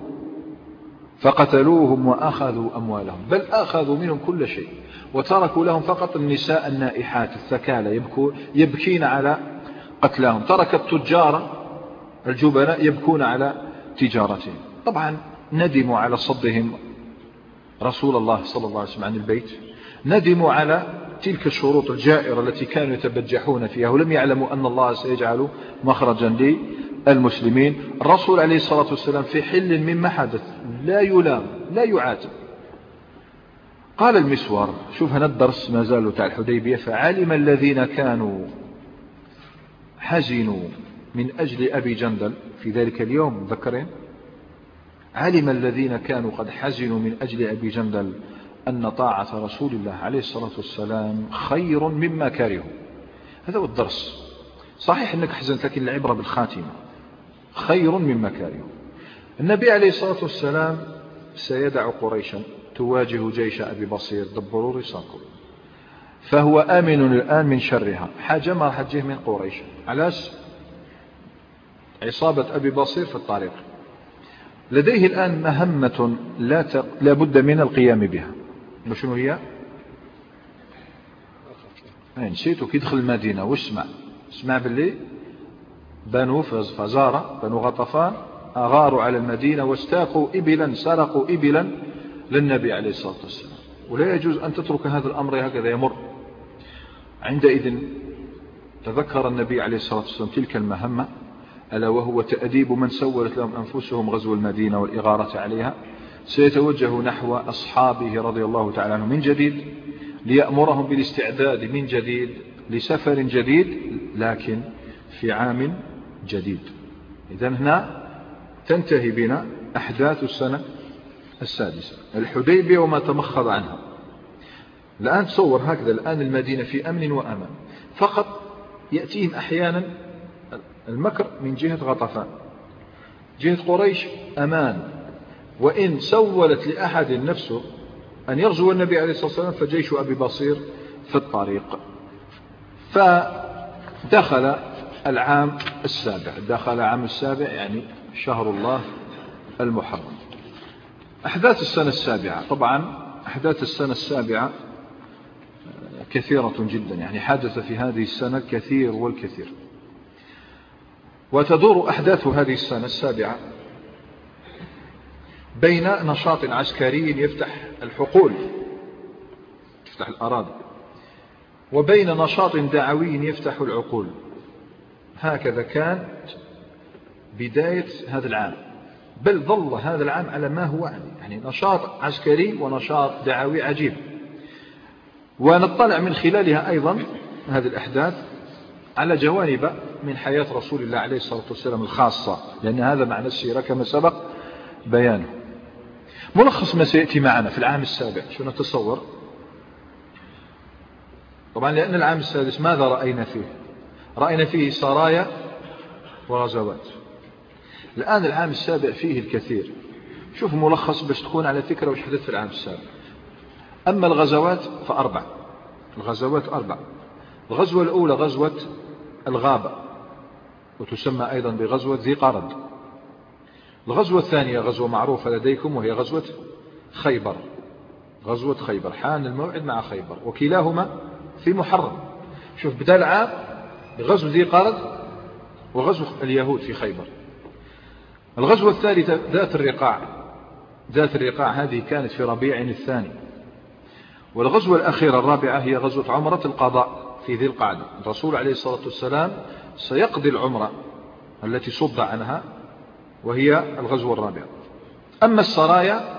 فقتلوهم وأخذوا أموالهم، بل أخذوا منهم كل شيء، وتركوا لهم فقط النساء النائحات الثكالى يبكين على قتلاهم. ترك التجار الجبناء يبكون على تجارتهم. طبعا ندموا على صدهم رسول الله صلى الله عليه وسلم عن البيت، ندموا على تلك الشروط الجائرة التي كانوا يتبجحون فيها، ولم يعلموا أن الله سيجعل مخرجا للمسلمين. الرسول عليه الصلاة والسلام في حل مما حدث، لا يلام لا يعاتب. قال المسور، شوف هنا الدرس ما زالوا تاع الحديبية، فعلم الذين كانوا حزنوا من أجل أبي جندل في ذلك اليوم، ذكرين، علم الذين كانوا قد حزنوا من أجل أبي جندل أن طاعة رسول الله عليه الصلاة والسلام خير مما كرهوا. هذا هو الدرس. صحيح أنك حزنت، لكن العبرة بالخاتمة، خير مما كرهوا. النبي عليه الصلاة والسلام سيدع قريشا تواجه جيش أبي بصير، دبروا رصاكم، فهو آمن الآن من شرها. حاجة ما راح تجيه من قريش، علاش؟ عصابة أبي بصير في الطريق، لديه الآن مهمة لا, ت... لا بد من القيام بها. وشنو هي؟ نسيتو. كي دخل المدينة واسمع اسمع باللي بنو فزارة بنو غطفان أغاروا على المدينة واستاقوا إبلا، سرقوا إبلا للنبي عليه الصلاة والسلام، ولا يجوز أن تترك هذا الأمر هكذا يمر. عندئذ تذكر النبي عليه الصلاة والسلام تلك المهمة، ألا وهو تأديب من سولت لهم أنفسهم غزو المدينة والإغارة عليها. سيتوجه نحو أصحابه رضي الله تعالى عنهم من جديد ليأمرهم بالاستعداد من جديد لسفر جديد، لكن في عام جديد. إذن هنا تنتهي بنا أحداث السنة السادسة، الحديبية وما تمخض عنها. الآن تصور هكذا، الآن المدينة في أمن وأمان، فقط يأتيهم أحيانا المكر من جهة غطفان، جهة قريش أمان. وإن سولت لأحد نفسه أن يغزو النبي عليه الصلاة والسلام فجيش أبي بصير في الطريق. فدخل العام السابع، دخل عام السابع يعني شهر الله المحرم. أحداث السنة السابعة، طبعا أحداث السنة السابعة كثيرة جدا، يعني حدث في هذه السنة الكثير والكثير. وتدور أحداث هذه السنة السابعة بين نشاط عسكري يفتح الحقول، يفتح الأراضي، وبين نشاط دعوي يفتح العقول. هكذا كانت بداية هذا العام، بل ظل هذا العام على ما هو عليه، يعني نشاط عسكري ونشاط دعوي عجيب. ونطلع من خلالها أيضا هذه الأحداث على جوانب من حياة رسول الله عليه الصلاة والسلام الخاصة، لأن هذا معنى السيرة كما سبق بيانه. ملخص ما سيأتي معنا في العام السابع شو نتصور؟ طبعا لأن العام السادس ماذا رأينا فيه؟ رأينا فيه سرايا وغزوات. الآن العام السابع فيه الكثير. شوف ملخص باش تكون على فكرة وش حدث في العام السابع. أما الغزوات فأربع. الغزوات أربع. الغزوة الأولى غزوة الغابة وتسمى أيضا بغزوة ذي قرد. الغزوة الثانية غزوة معروفة لديكم وهي غزوة خيبر. غزوة خيبر حان الموعد مع خيبر وكلاهما في محرم. شوف بدأ العام بغزوة ذي قرد وغزوة اليهود في خيبر. الغزوة الثالثة ذات الرقاع. ذات الرقاع هذه كانت في ربيع الثاني. والغزوة الأخيرة الرابعة هي غزوة عمرة القضاء في ذي القعدة. الرسول عليه الصلاة والسلام سيقضي العمرة التي صد عنها وهي الغزوة الرابعة. أما السرايا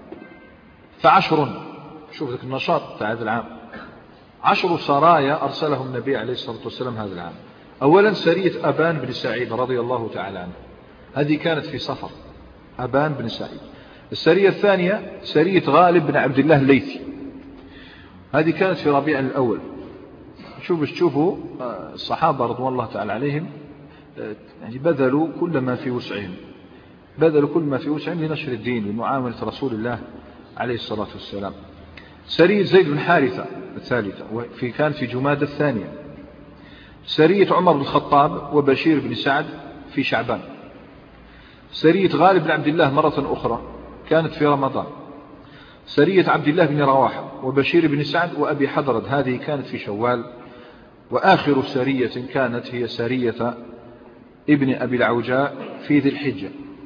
فعشر. شوف ذلك النشاط في هذا العام. عشر سرايا أرسلهم النبي عليه الصلاة والسلام هذا العام. أولا سرية أبان بن سعيد رضي الله تعالى عنه، هذه كانت في صفر. أبان بن سعيد. السرية الثانية سرية غالب بن عبد الله الليثي، هذه كانت في ربيع الأول. شوفوا تشوفوا الصحابة رضوان الله تعالى عليهم يعني بذلوا كل ما في وسعهم، بذلوا كل ما في وسعهم لنشر الدين لمعاملة رسول الله عليه الصلاة والسلام. سرية زيد بن حارثة الثالثة وفي كان في جمادى الثانية. سرية عمر بن الخطاب وبشير بن سعد في شعبان. سرية غالب بن عبد الله مرة أخرى كانت في رمضان. سرية عبد الله بن رواحة وبشير بن سعد وأبي حضرد هذه كانت في شوال. وآخر سرية كانت هي سرية ابن أبي العوجاء في ذي الحجة.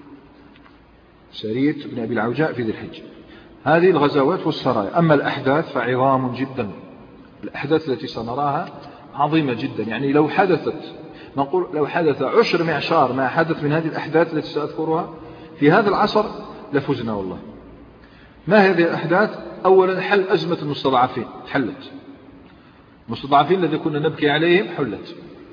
سرية ابن أبي العوجاء في ذي الحجة. هذه الغزوات والسرايا. أما الأحداث فعظام جدا. الأحداث التي سنراها عظيمة جدا، يعني لو حدثت نقول لو حدث عشر معشار ما حدث من هذه الأحداث التي سأذكرها في هذا العصر لفزنا والله. ما هذه الأحداث؟ أولا حل أزمة المستضعفين، حلت. المستضعفين الذي كنا نبكي عليهم حلت.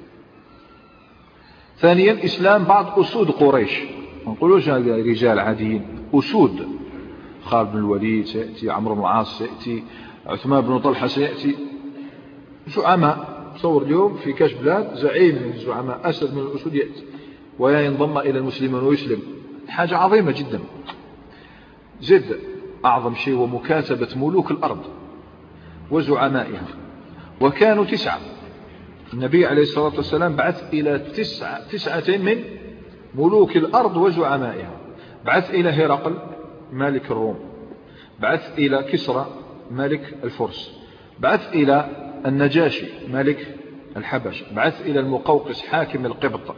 ثانيا إسلام بعض أسود قريش، ما نقولوش رجال عاديين، أسود. خالد بن الوليد سيأتي، عمرو بن العاص سيأتي، عثمان بن طلحة سيأتي، زعماء. تصور اليوم في كاش بلاد زعيم من الزعماء أسد من الأسود يأتي وينضم إلى المسلمين ويسلم، حاجة عظيمة جدا. زد أعظم شيء ومكاتبة ملوك الأرض وزعمائها، وكانوا تسعة. النبي عليه الصلاة والسلام بعث إلى تسعة, تسعة من ملوك الأرض وزعمائها. بعث إلى هرقل مالك الروم، بعث إلى كسرى ملك الفرس، بعث إلى النجاشي ملك الحبش، بعث إلى المقوقس حاكم القبط،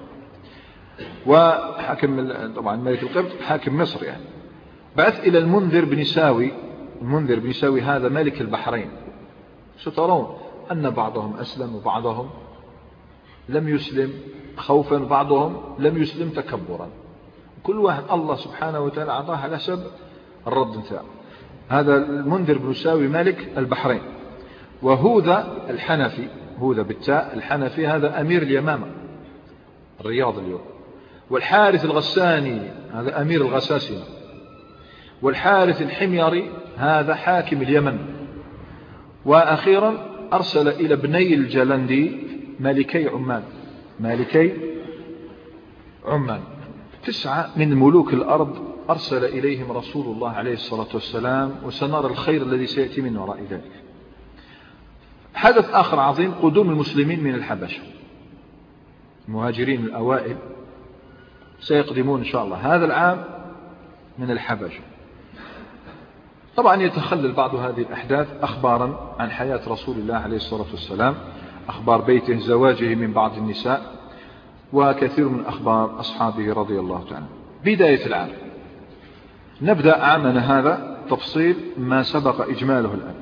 وحاكم طبعا ملك القبط حاكم مصر يعني. بعث إلى المنذر بن ساوي. المنذر بن ساوي هذا ملك البحرين. سترون أن بعضهم أسلم وبعضهم لم يسلم خوفا وبعضهم لم يسلم تكبرا. كل واحد الله سبحانه وتعالى أعطاه على حسب الرد نتاعه. هذا المنذر بن ساوي ملك البحرين. وهوذا الحنفي، هوذا بالتاء الحنفي، هذا أمير اليمامة الرياض اليوم. والحارث الغساني هذا أمير الغساسنة. والحارث الحميري هذا حاكم اليمن. وأخيرا أرسل إلى بني الجلندي مالكي عمان. مالكي عمان تسعة من ملوك الأرض أرسل إليهم رسول الله عليه الصلاة والسلام، وسنرى الخير الذي سيأتي من وراء ذلك. حدث آخر عظيم قدوم المسلمين من الحبشة. المهاجرين الأوائل سيقدمون إن شاء الله هذا العام من الحبشة. طبعا يتخلل بعض هذه الأحداث أخبارا عن حياة رسول الله عليه الصلاة والسلام، أخبار بيته، زواجه من بعض النساء، وكثير من أخبار أصحابه رضي الله تعالى. بداية العام نبدأ عامنا هذا تفصيل ما سبق إجماله الآن.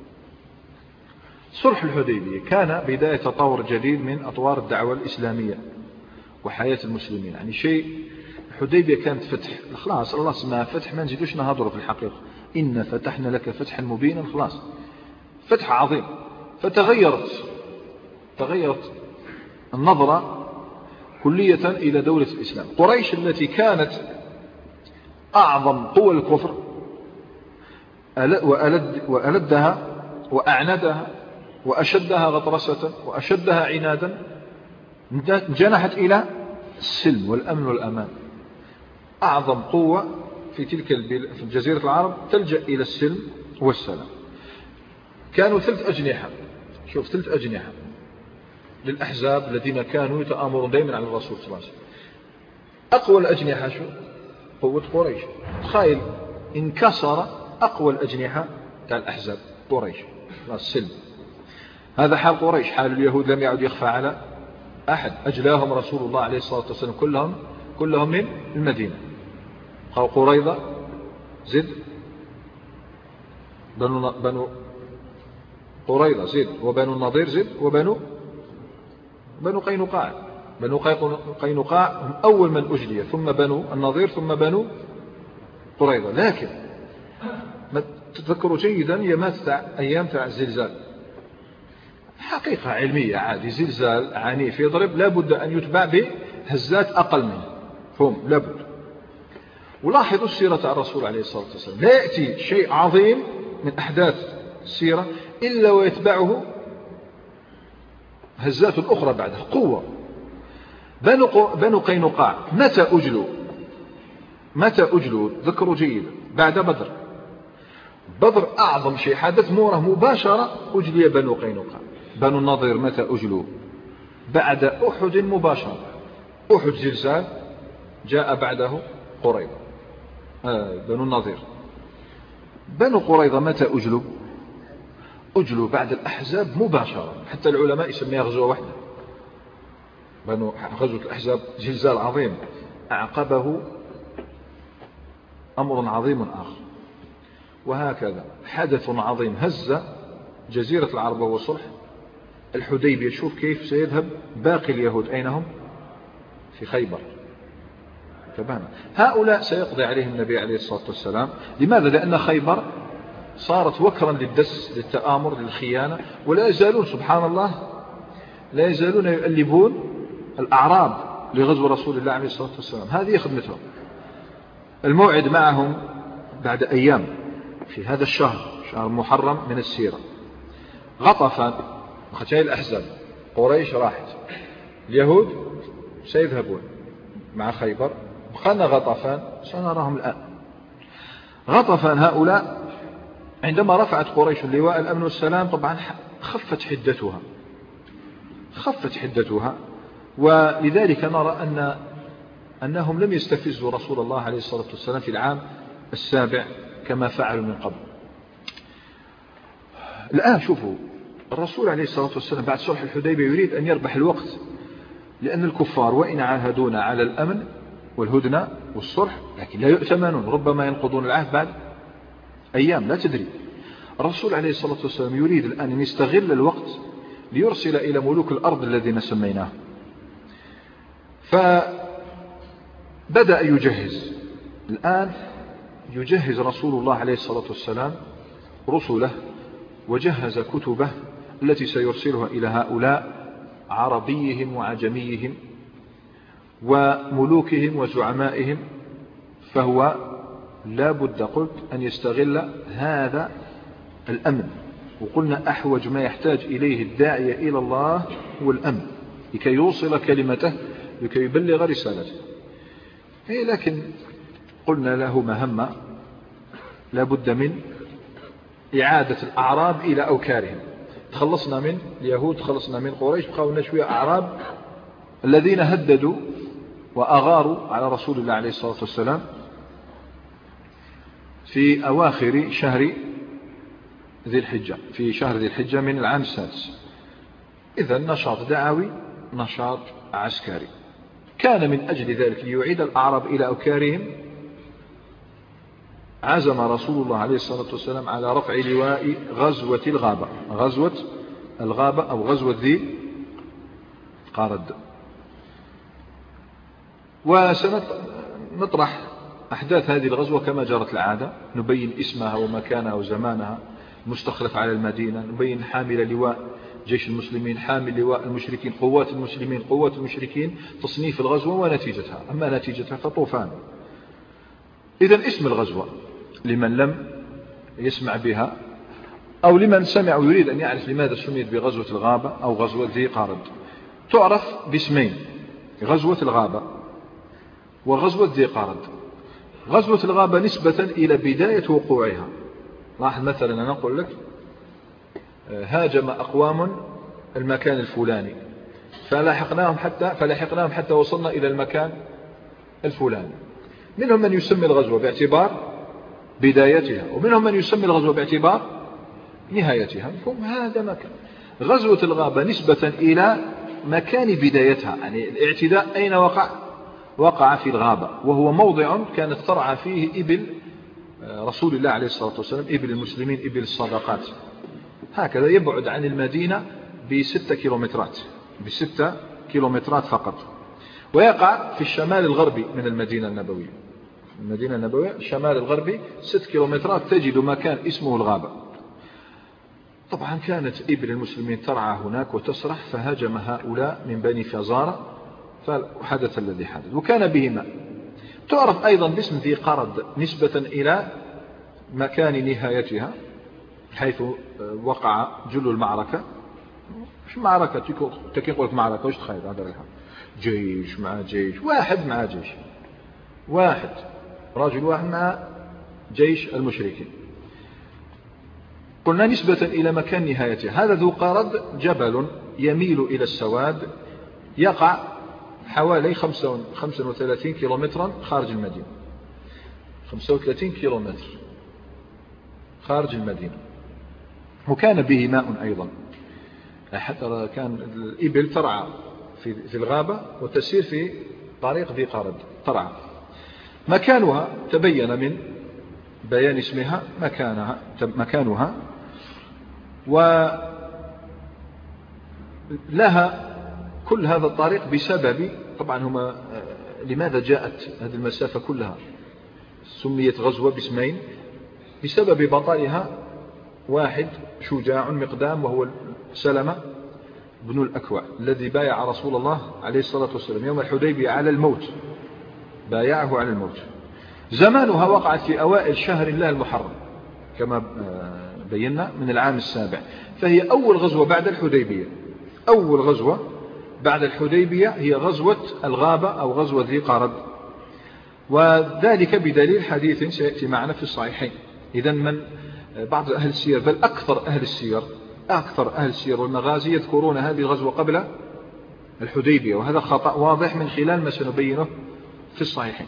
صلح الحديبية كان بداية تطور جديد من أطوار الدعوة الإسلامية وحياة المسلمين. يعني شيء الحديبية كانت فتح، خلاص الله اسمها فتح، ما نزيدوش نهضره في الحقيقة. إن فتحنا لك فتحا مبينا، خلاص فتح عظيم. فتغيرت تغيرت النظرة كلية إلى دولة الإسلام. قريش التي كانت أعظم قوى الكفر وألد وألدها وأعندها وأشدها غطرسة وأشدها عنادا، جنحت إلى السلم والأمن والأمان. أعظم قوة في تلك في جزيرة العرب تلجأ إلى السلم والسلام. كانوا ثلاث أجنحة، شوف ثلاث أجنحة للأحزاب الذين كانوا يتآمرون دائما على الرسول صلى الله عليه وسلم. أقوى الأجنحة شو؟ قوة قريش. تخيل انكسر أقوى الأجنحة تاع الأحزاب قريش، السلم. هذا حال قريش. حال اليهود لم يعد يخفى على أحد. أجلاهم رسول الله عليه الصلاة والسلام كلهم كلهم من المدينة. قالوا قريظة زد، بنو بنو قريظة زد، وبنو النضير زد، وبنو بنو قينقاع. بنو قينقاع هم أول من أجلي، ثم بنو النضير، ثم بنو قريظة. لكن ما تتذكروا جيدا هي ما تاع أيام تاع الزلزال، حقيقة علمية عادي. زلزال عنيف يضرب لابد أن يتبع بهزات أقل منه، هم لابد. ولاحظوا السيرة تاع الرسول عليه الصلاة والسلام، لا يأتي شيء عظيم من أحداث السيرة إلا ويتبعه هزات أخرى بعدها قوة. بنو, بنو قينقاع متى أجلوا؟ متى أجلوا؟ ذكروا جيدا، بعد بدر. بدر أعظم شيء حدث، موره مباشرة أجلي بنو قينقاع. بنو النضير متى أجلوا؟ بعد أحد مباشرة. أحد زلزال، جاء بعده قريظة، آه بنو النضير. بنو قريظة متى أجلوا؟ أجلوا بعد الأحزاب مباشرة، حتى العلماء يسميها غزوة واحدة. بنو غزوة الأحزاب زلزال عظيم أعقبه أمر عظيم آخر، وهكذا حدث عظيم هز جزيرة العرب وهو صلح الحديبية. شوف كيف سيذهب باقي اليهود، أين هم؟ في خيبر. تماما. هؤلاء سيقضي عليهم النبي عليه الصلاة والسلام. لماذا؟ لأن خيبر صارت وكرا للدس، للتآمر، للخيانة، ولا يزالون سبحان الله لا يزالون يؤلبون الأعراب لغزو رسول الله عليه الصلاة والسلام. هذه خدمتهم. الموعد معهم بعد أيام في هذا الشهر، شهر محرم من السيرة. غطفان خشاي الأحزاب، قريش راحت، اليهود سيذهبون مع خيبر، بقنا غطفان سنراهم الآن. غطفان هؤلاء عندما رفعت قريش اللواء الأمن والسلام طبعا خفت حدتها، خفت حدتها، ولذلك نرى أن أنهم لم يستفزوا رسول الله عليه الصلاة والسلام في العام السابع كما فعلوا من قبل. الآن شوفوا الرسول عليه الصلاة والسلام بعد صلح الحديبية يريد أن يربح الوقت، لأن الكفار وإن عاهدونا على الأمن والهدنة والصلح لكن لا يؤتمنون، ربما ينقضون العهد بعد أيام، لا تدري. الرسول عليه الصلاة والسلام يريد الآن أن يستغل الوقت ليرسل إلى ملوك الأرض الذين سميناه. فبدأ يجهز الآن، يجهز رسول الله عليه الصلاة والسلام رسله، وجهز كتبه التي سيرسلها إلى هؤلاء عربيهم وعجميهم وملوكهم وزعمائهم. فهو لا بد قلت أن يستغل هذا الأمن، وقلنا أحوج ما يحتاج إليه الداعية إلى الله هو الأمن، لكي يوصل كلمته، لكي يبلغ رسالته. لكن قلنا له مهمة، لا بد من إعادة الأعراب إلى أوكارهم. تخلصنا من اليهود، تخلصنا من قريش، بقاونا شوية أعراب الذين هددوا وأغاروا على رسول الله عليه الصلاة والسلام في أواخر شهر ذي الحجة، في شهر ذي الحجة من العام السادس. إذا نشاط دعوي، نشاط عسكري. كان من أجل ذلك ليعيد الأعراب إلى أوكارهم عزم رسول الله عليه الصلاة والسلام على رفع لواء غزوة الغابة، غزوة الغابة أو غزوة ذي قارد. وسنطرح أحداث هذه الغزوة كما جرت العادة، نبين اسمها ومكانها وزمانها، مستخلف على المدينة، نبين حامل لواء جيش المسلمين، حامل لواء المشركين، قوات المسلمين، قوات المشركين، تصنيف الغزوة ونتيجتها. أما نتيجتها فطوفان. إذن اسم الغزوة لمن لم يسمع بها، أو لمن سمع ويريد أن يعرف لماذا سميت بغزوة الغابة أو غزوة ذي قارد. تعرف باسمين: غزوة الغابة وغزوة ذي قارد. غزوة الغابة نسبة إلى بداية وقوعها. لاحظ مثلا أنا أقول لك هاجم أقوام المكان الفلاني فلاحقناهم حتى فلاحقناهم حتى وصلنا إلى المكان الفلاني. منهم من يسمي الغزوة باعتبار بدايتها، ومنهم من يسمي الغزوة باعتبار نهايتها. مفهوم؟ هذا مكان. غزوة الغابة نسبة إلى مكان بدايتها، يعني الاعتداء أين وقع؟ وقع في الغابة، وهو موضع كانت ترعى فيه إبل رسول الله عليه الصلاة والسلام، إبل المسلمين، إبل الصدقات. هكذا يبعد عن المدينة بستة كيلومترات بستة كيلومترات فقط، ويقع في الشمال الغربي من المدينة النبوية. المدينة النبوية الشمال الغربي ست كيلومترات تجد مكان اسمه الغابة. طبعا كانت إبل المسلمين ترعى هناك وتسرح، فهاجم هؤلاء من بني فزارة فحدث الذي حدث، وكان به ماء. تعرف أيضا باسم ذي قرد نسبة إلى مكان نهايتها، حيث وقع جل المعركة. مش معركة تكين قولك معركة، وش تخيل هذا الحال؟ جيش مع جيش، واحد مع جيش واحد، رجل واحد مع جيش المشركين. قلنا نسبة إلى مكان نهايته. هذا ذو قرد جبل يميل إلى السواد، يقع حوالي خمسة وثلاثين كيلومترا خارج المدينة. خمسة وثلاثين كيلومتر خارج المدينة. وكان به ماء أيضا، حتى كان الإبل ترعى في الغابة وتسير في طريق ذي قرد ترعى. مكانها تبين من بيان اسمها مكانها مكانها ولها كل هذا الطريق بسبب، طبعا هما لماذا جاءت هذه المسافة كلها سميت غزوة باسمين؟ بسبب بطلها واحد شجاع مقدام، وهو سلمة بن الأكوع الذي بايع رسول الله عليه الصلاة والسلام يوم الحديبية على الموت، بايعه على الموت. زمانها وقعت في أوائل شهر الله المحرم كما بينا من العام السابع، فهي أول غزوة بعد الحديبية. أول غزوة بعد الحديبية هي غزوة الغابة أو غزوة ذي قرد، وذلك بدليل حديث سيأتي معنا في الصحيحين. إذن من بعض أهل السير، بل أكثر أهل السير أكثر أهل السير والمغازي يذكرون هذه الغزوة قبل الحديبية، وهذا خطأ واضح من خلال ما سنبينه في الصحيحين.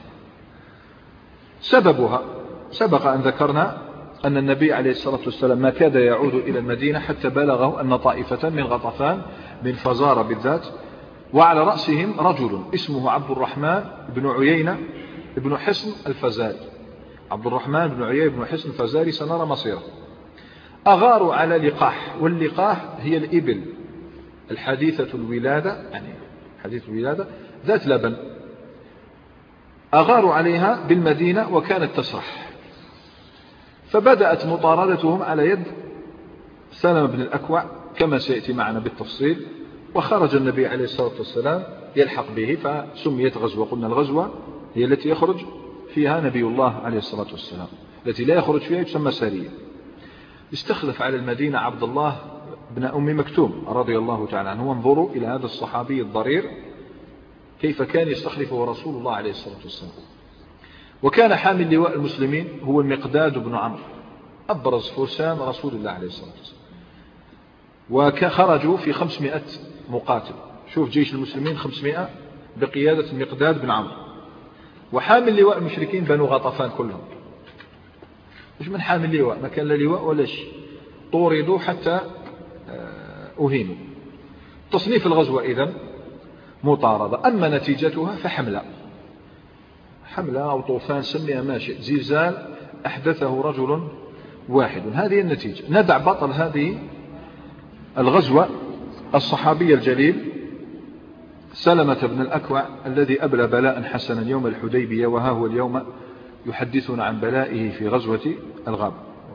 سببها سبق أن ذكرنا أن النبي عليه الصلاة والسلام ما كاد يعود إلى المدينة حتى بلغه أن طائفة من غطفان من فزارة بالذات، وعلى رأسهم رجل اسمه عبد الرحمن بن عيينة بن حصن الفزاري. عبد الرحمن بن عيينة بن حصن الفزاري سنرى مصيره. أغاروا على لقاح، واللقاح هي الإبل الحديثة الولادة، يعني حديث الولادة ذات لبن. أغاروا عليها بالمدينة وكانت تسرح، فبدأت مطاردتهم على يد سلمة بن الأكوع كما سيأتي معنا بالتفصيل، وخرج النبي عليه الصلاة والسلام يلحق به، فسميت غزوة. قلنا الغزوة هي التي يخرج فيها نبي الله عليه الصلاة والسلام، التي لا يخرج فيها تسمى سرية. استخلف على المدينة عبد الله بن أم مكتوم رضي الله تعالى عنه. وانظروا إلى هذا الصحابي الضرير كيف كان يستخلفه رسول الله عليه الصلاة والسلام. وكان حامل لواء المسلمين هو المقداد بن عمرو، أبرز فرسان رسول الله عليه الصلاة والسلام، وخرجوا في خمسمائة مقاتل. شوف جيش المسلمين خمسمائة بقيادة المقداد بن عمرو، وحامل لواء المشركين بنو غطفان كلهم. مش من حامل لواء، ما كان لا لواء ولا شيء، طوردوا حتى أهينوا. تصنيف الغزوة إذن مطاردة. أما نتيجتها فحملة حملة أو طوفان، سميها ما شئت، زلزال أحدثه رجل واحد. هذه النتيجة. ندع بطل هذه الغزوة الصحابي الجليل سلمة بن الأكوع الذي أبلى بلاء حسنا يوم الحديبية، وها هو اليوم يحدثنا عن بلائه في غزوة الغابة.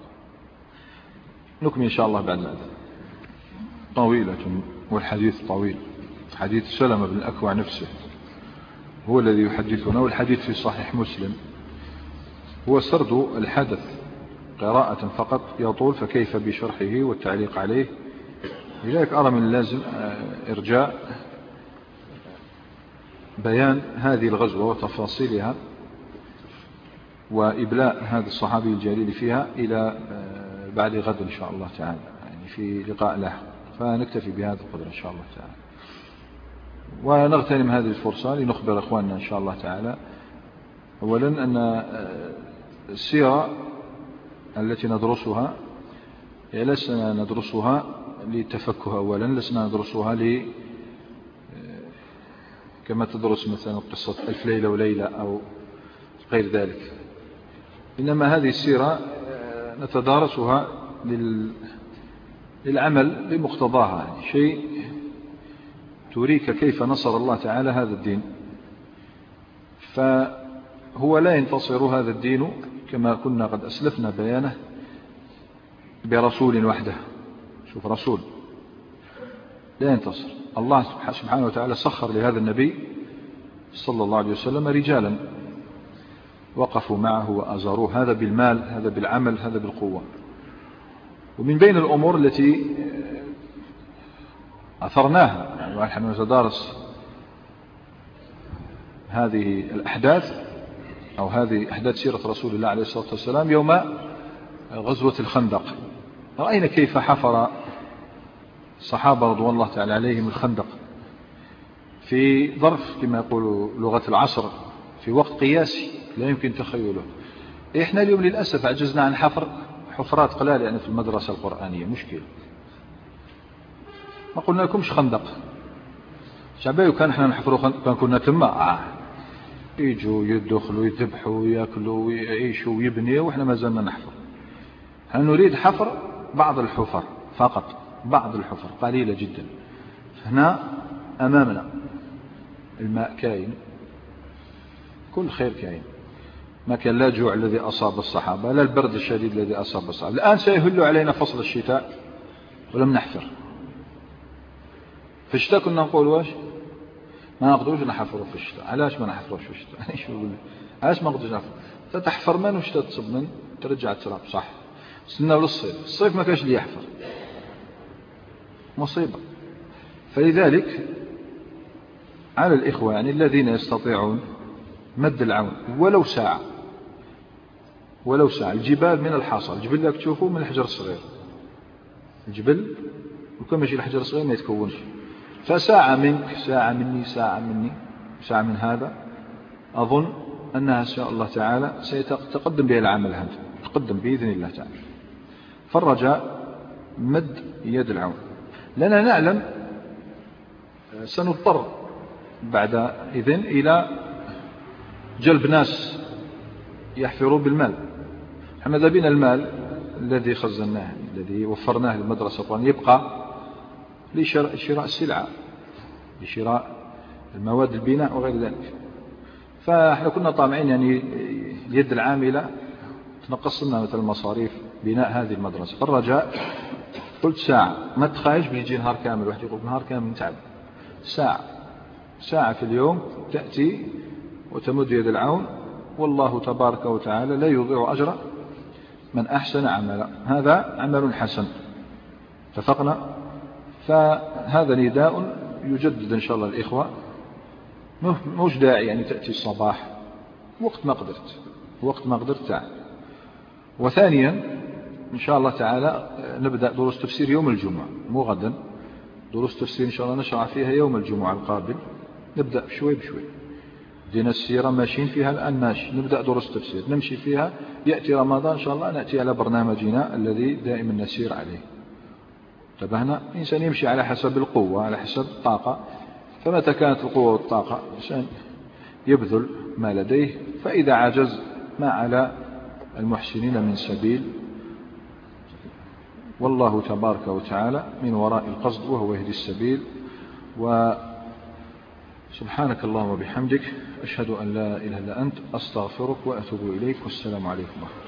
نكمل إن شاء الله بعد ذلك. طويلة والحديث طويل. حديث سلمة بن الأكوع نفسه هو الذي يحدثنا، والحديث في صحيح مسلم هو سرد الحدث قراءة فقط يطول، فكيف بشرحه والتعليق عليه؟ لذلك أرى من اللازم إرجاء بيان هذه الغزوة وتفاصيلها وإبلاء هذا الصحابي الجليل فيها إلى بعد غد إن شاء الله تعالى، يعني في لقاء لاحق. فنكتفي بهذا القدر إن شاء الله تعالى، ونغتنم هذه الفرصة لنخبر أخواننا إن شاء الله تعالى أولا أن السيرة التي ندرسها لسنا ندرسها للتفكه أولا، لسنا ندرسها ل كما تدرس مثلا قصة ألف ليلة وليلة أو غير ذلك، إنما هذه السيرة نتدارسها للعمل بمقتضاها، يعني شيء تريك كيف نصر الله تعالى هذا الدين. فهو لا ينتصر هذا الدين كما كنا قد أسلفنا بيانه برسول وحده. شوف، رسول لا ينتصر. الله سبحانه وتعالى سخر لهذا النبي صلى الله عليه وسلم رجالا وقفوا معه وأزاروه، هذا بالمال، هذا بالعمل، هذا بالقوة. ومن بين الأمور التي أثرناها يعني ونحن نتدارس هذه الأحداث أو هذه أحداث سيرة رسول الله عليه الصلاة والسلام يوم غزوة الخندق، رأينا كيف حفر الصحابة رضوان الله تعالى عليهم الخندق في ظرف كما يقول لغة العصر، في وقت قياسي لا يمكن تخيله. إحنا اليوم للأسف عجزنا عن حفر حفرات قلال يعني في المدرسة القرآنية، مشكلة. ما قلنا لكمش خندق شعبي، وكان احنا نحفروا خندق كان كنا تما آه. يجوا يدخلوا يذبحوا ويأكلوا ويعيشوا ويبنيوا، وإحنا ما زلنا نحفر. احنا نريد حفر بعض الحفر فقط، بعض الحفر قليلة جدا. هنا أمامنا الماء كاين، كل خير كاين، ما كان لا جوع الذي أصاب الصحابة لا البرد الشديد الذي أصاب الصحابة. الآن سيهل علينا فصل الشتاء ولم نحفر. في الشتاء كنا نقول واش ما نقدروش نحفروا في الشتاء. علاش ما نحفروش في الشتاء؟ علاش ما نقدروش نحفر؟ تتحفر من والشتاء تصب من ترجع التراب، صح. استناو للصيف، الصيف ما كاش اللي يحفر، مصيبة. فلذلك على الإخوة يعني الذين يستطيعون مد العون ولو ساعة، ولو ساعة. الجبال من الحصى، الجبل لك تشوفه من الحجر الصغير، الجبل وكما يجي الحجر الصغير ما يتكونش. فساعة منك، ساعة مني، ساعة مني، ساعة من هذا، أظن أنها إن شاء الله تعالى سيتقدم بها العمل هذا، تقدم بإذن الله تعالى. فالرجاء مد يد العون، لأننا نعلم سنضطر بعد إذن إلى جلب ناس يحفروا بالمال. ماذا بنا المال الذي خزناه الذي وفرناه للمدرسة القرآنية يبقى لشراء السلعة، لشراء المواد البناء وغير ذلك. فاحنا كنا طامعين يعني اليد العاملة تنقص لنا مثل المصاريف بناء هذه المدرسة. فالرجاء قلت ساعة، ما تخايش بيجي نهار كامل، واحد يقول نهار كامل نتعب. ساعة، ساعة في اليوم تأتي وتمد يد العون، والله تبارك وتعالى لا يضيع أجر من أحسن عملا. هذا عمل حسن، اتفقنا. فهذا نداء يجدد إن شاء الله الإخوة، مش داعي يعني تأتي الصباح، وقت ما قدرت، وقت ما قدرت تعال. وثانيا إن شاء الله تعالى نبدأ دروس تفسير يوم الجمعة، مو غدا، دروس تفسير إن شاء الله نشرع فيها يوم الجمعة القابل. نبدأ بشوي بشوي، دينا السيرة ماشيين فيها الآن، ماشي نبدأ دروس تفسير نمشي فيها. يأتي رمضان إن شاء الله نأتي على برنامجنا الذي دائما نسير عليه. انتبهنا، إنسان يمشي على حسب القوة، على حسب الطاقة. فمتى كانت القوة والطاقة إنسان يبذل ما لديه، فإذا عجز ما على المحسنين من سبيل. والله تبارك وتعالى من وراء القصد وهو يهدي السبيل. وسبحانك اللهم وبحمدك أشهد أن لا إله إلا أنت أستغفرك وأتوب إليك، والسلام عليكم ورحمة الله.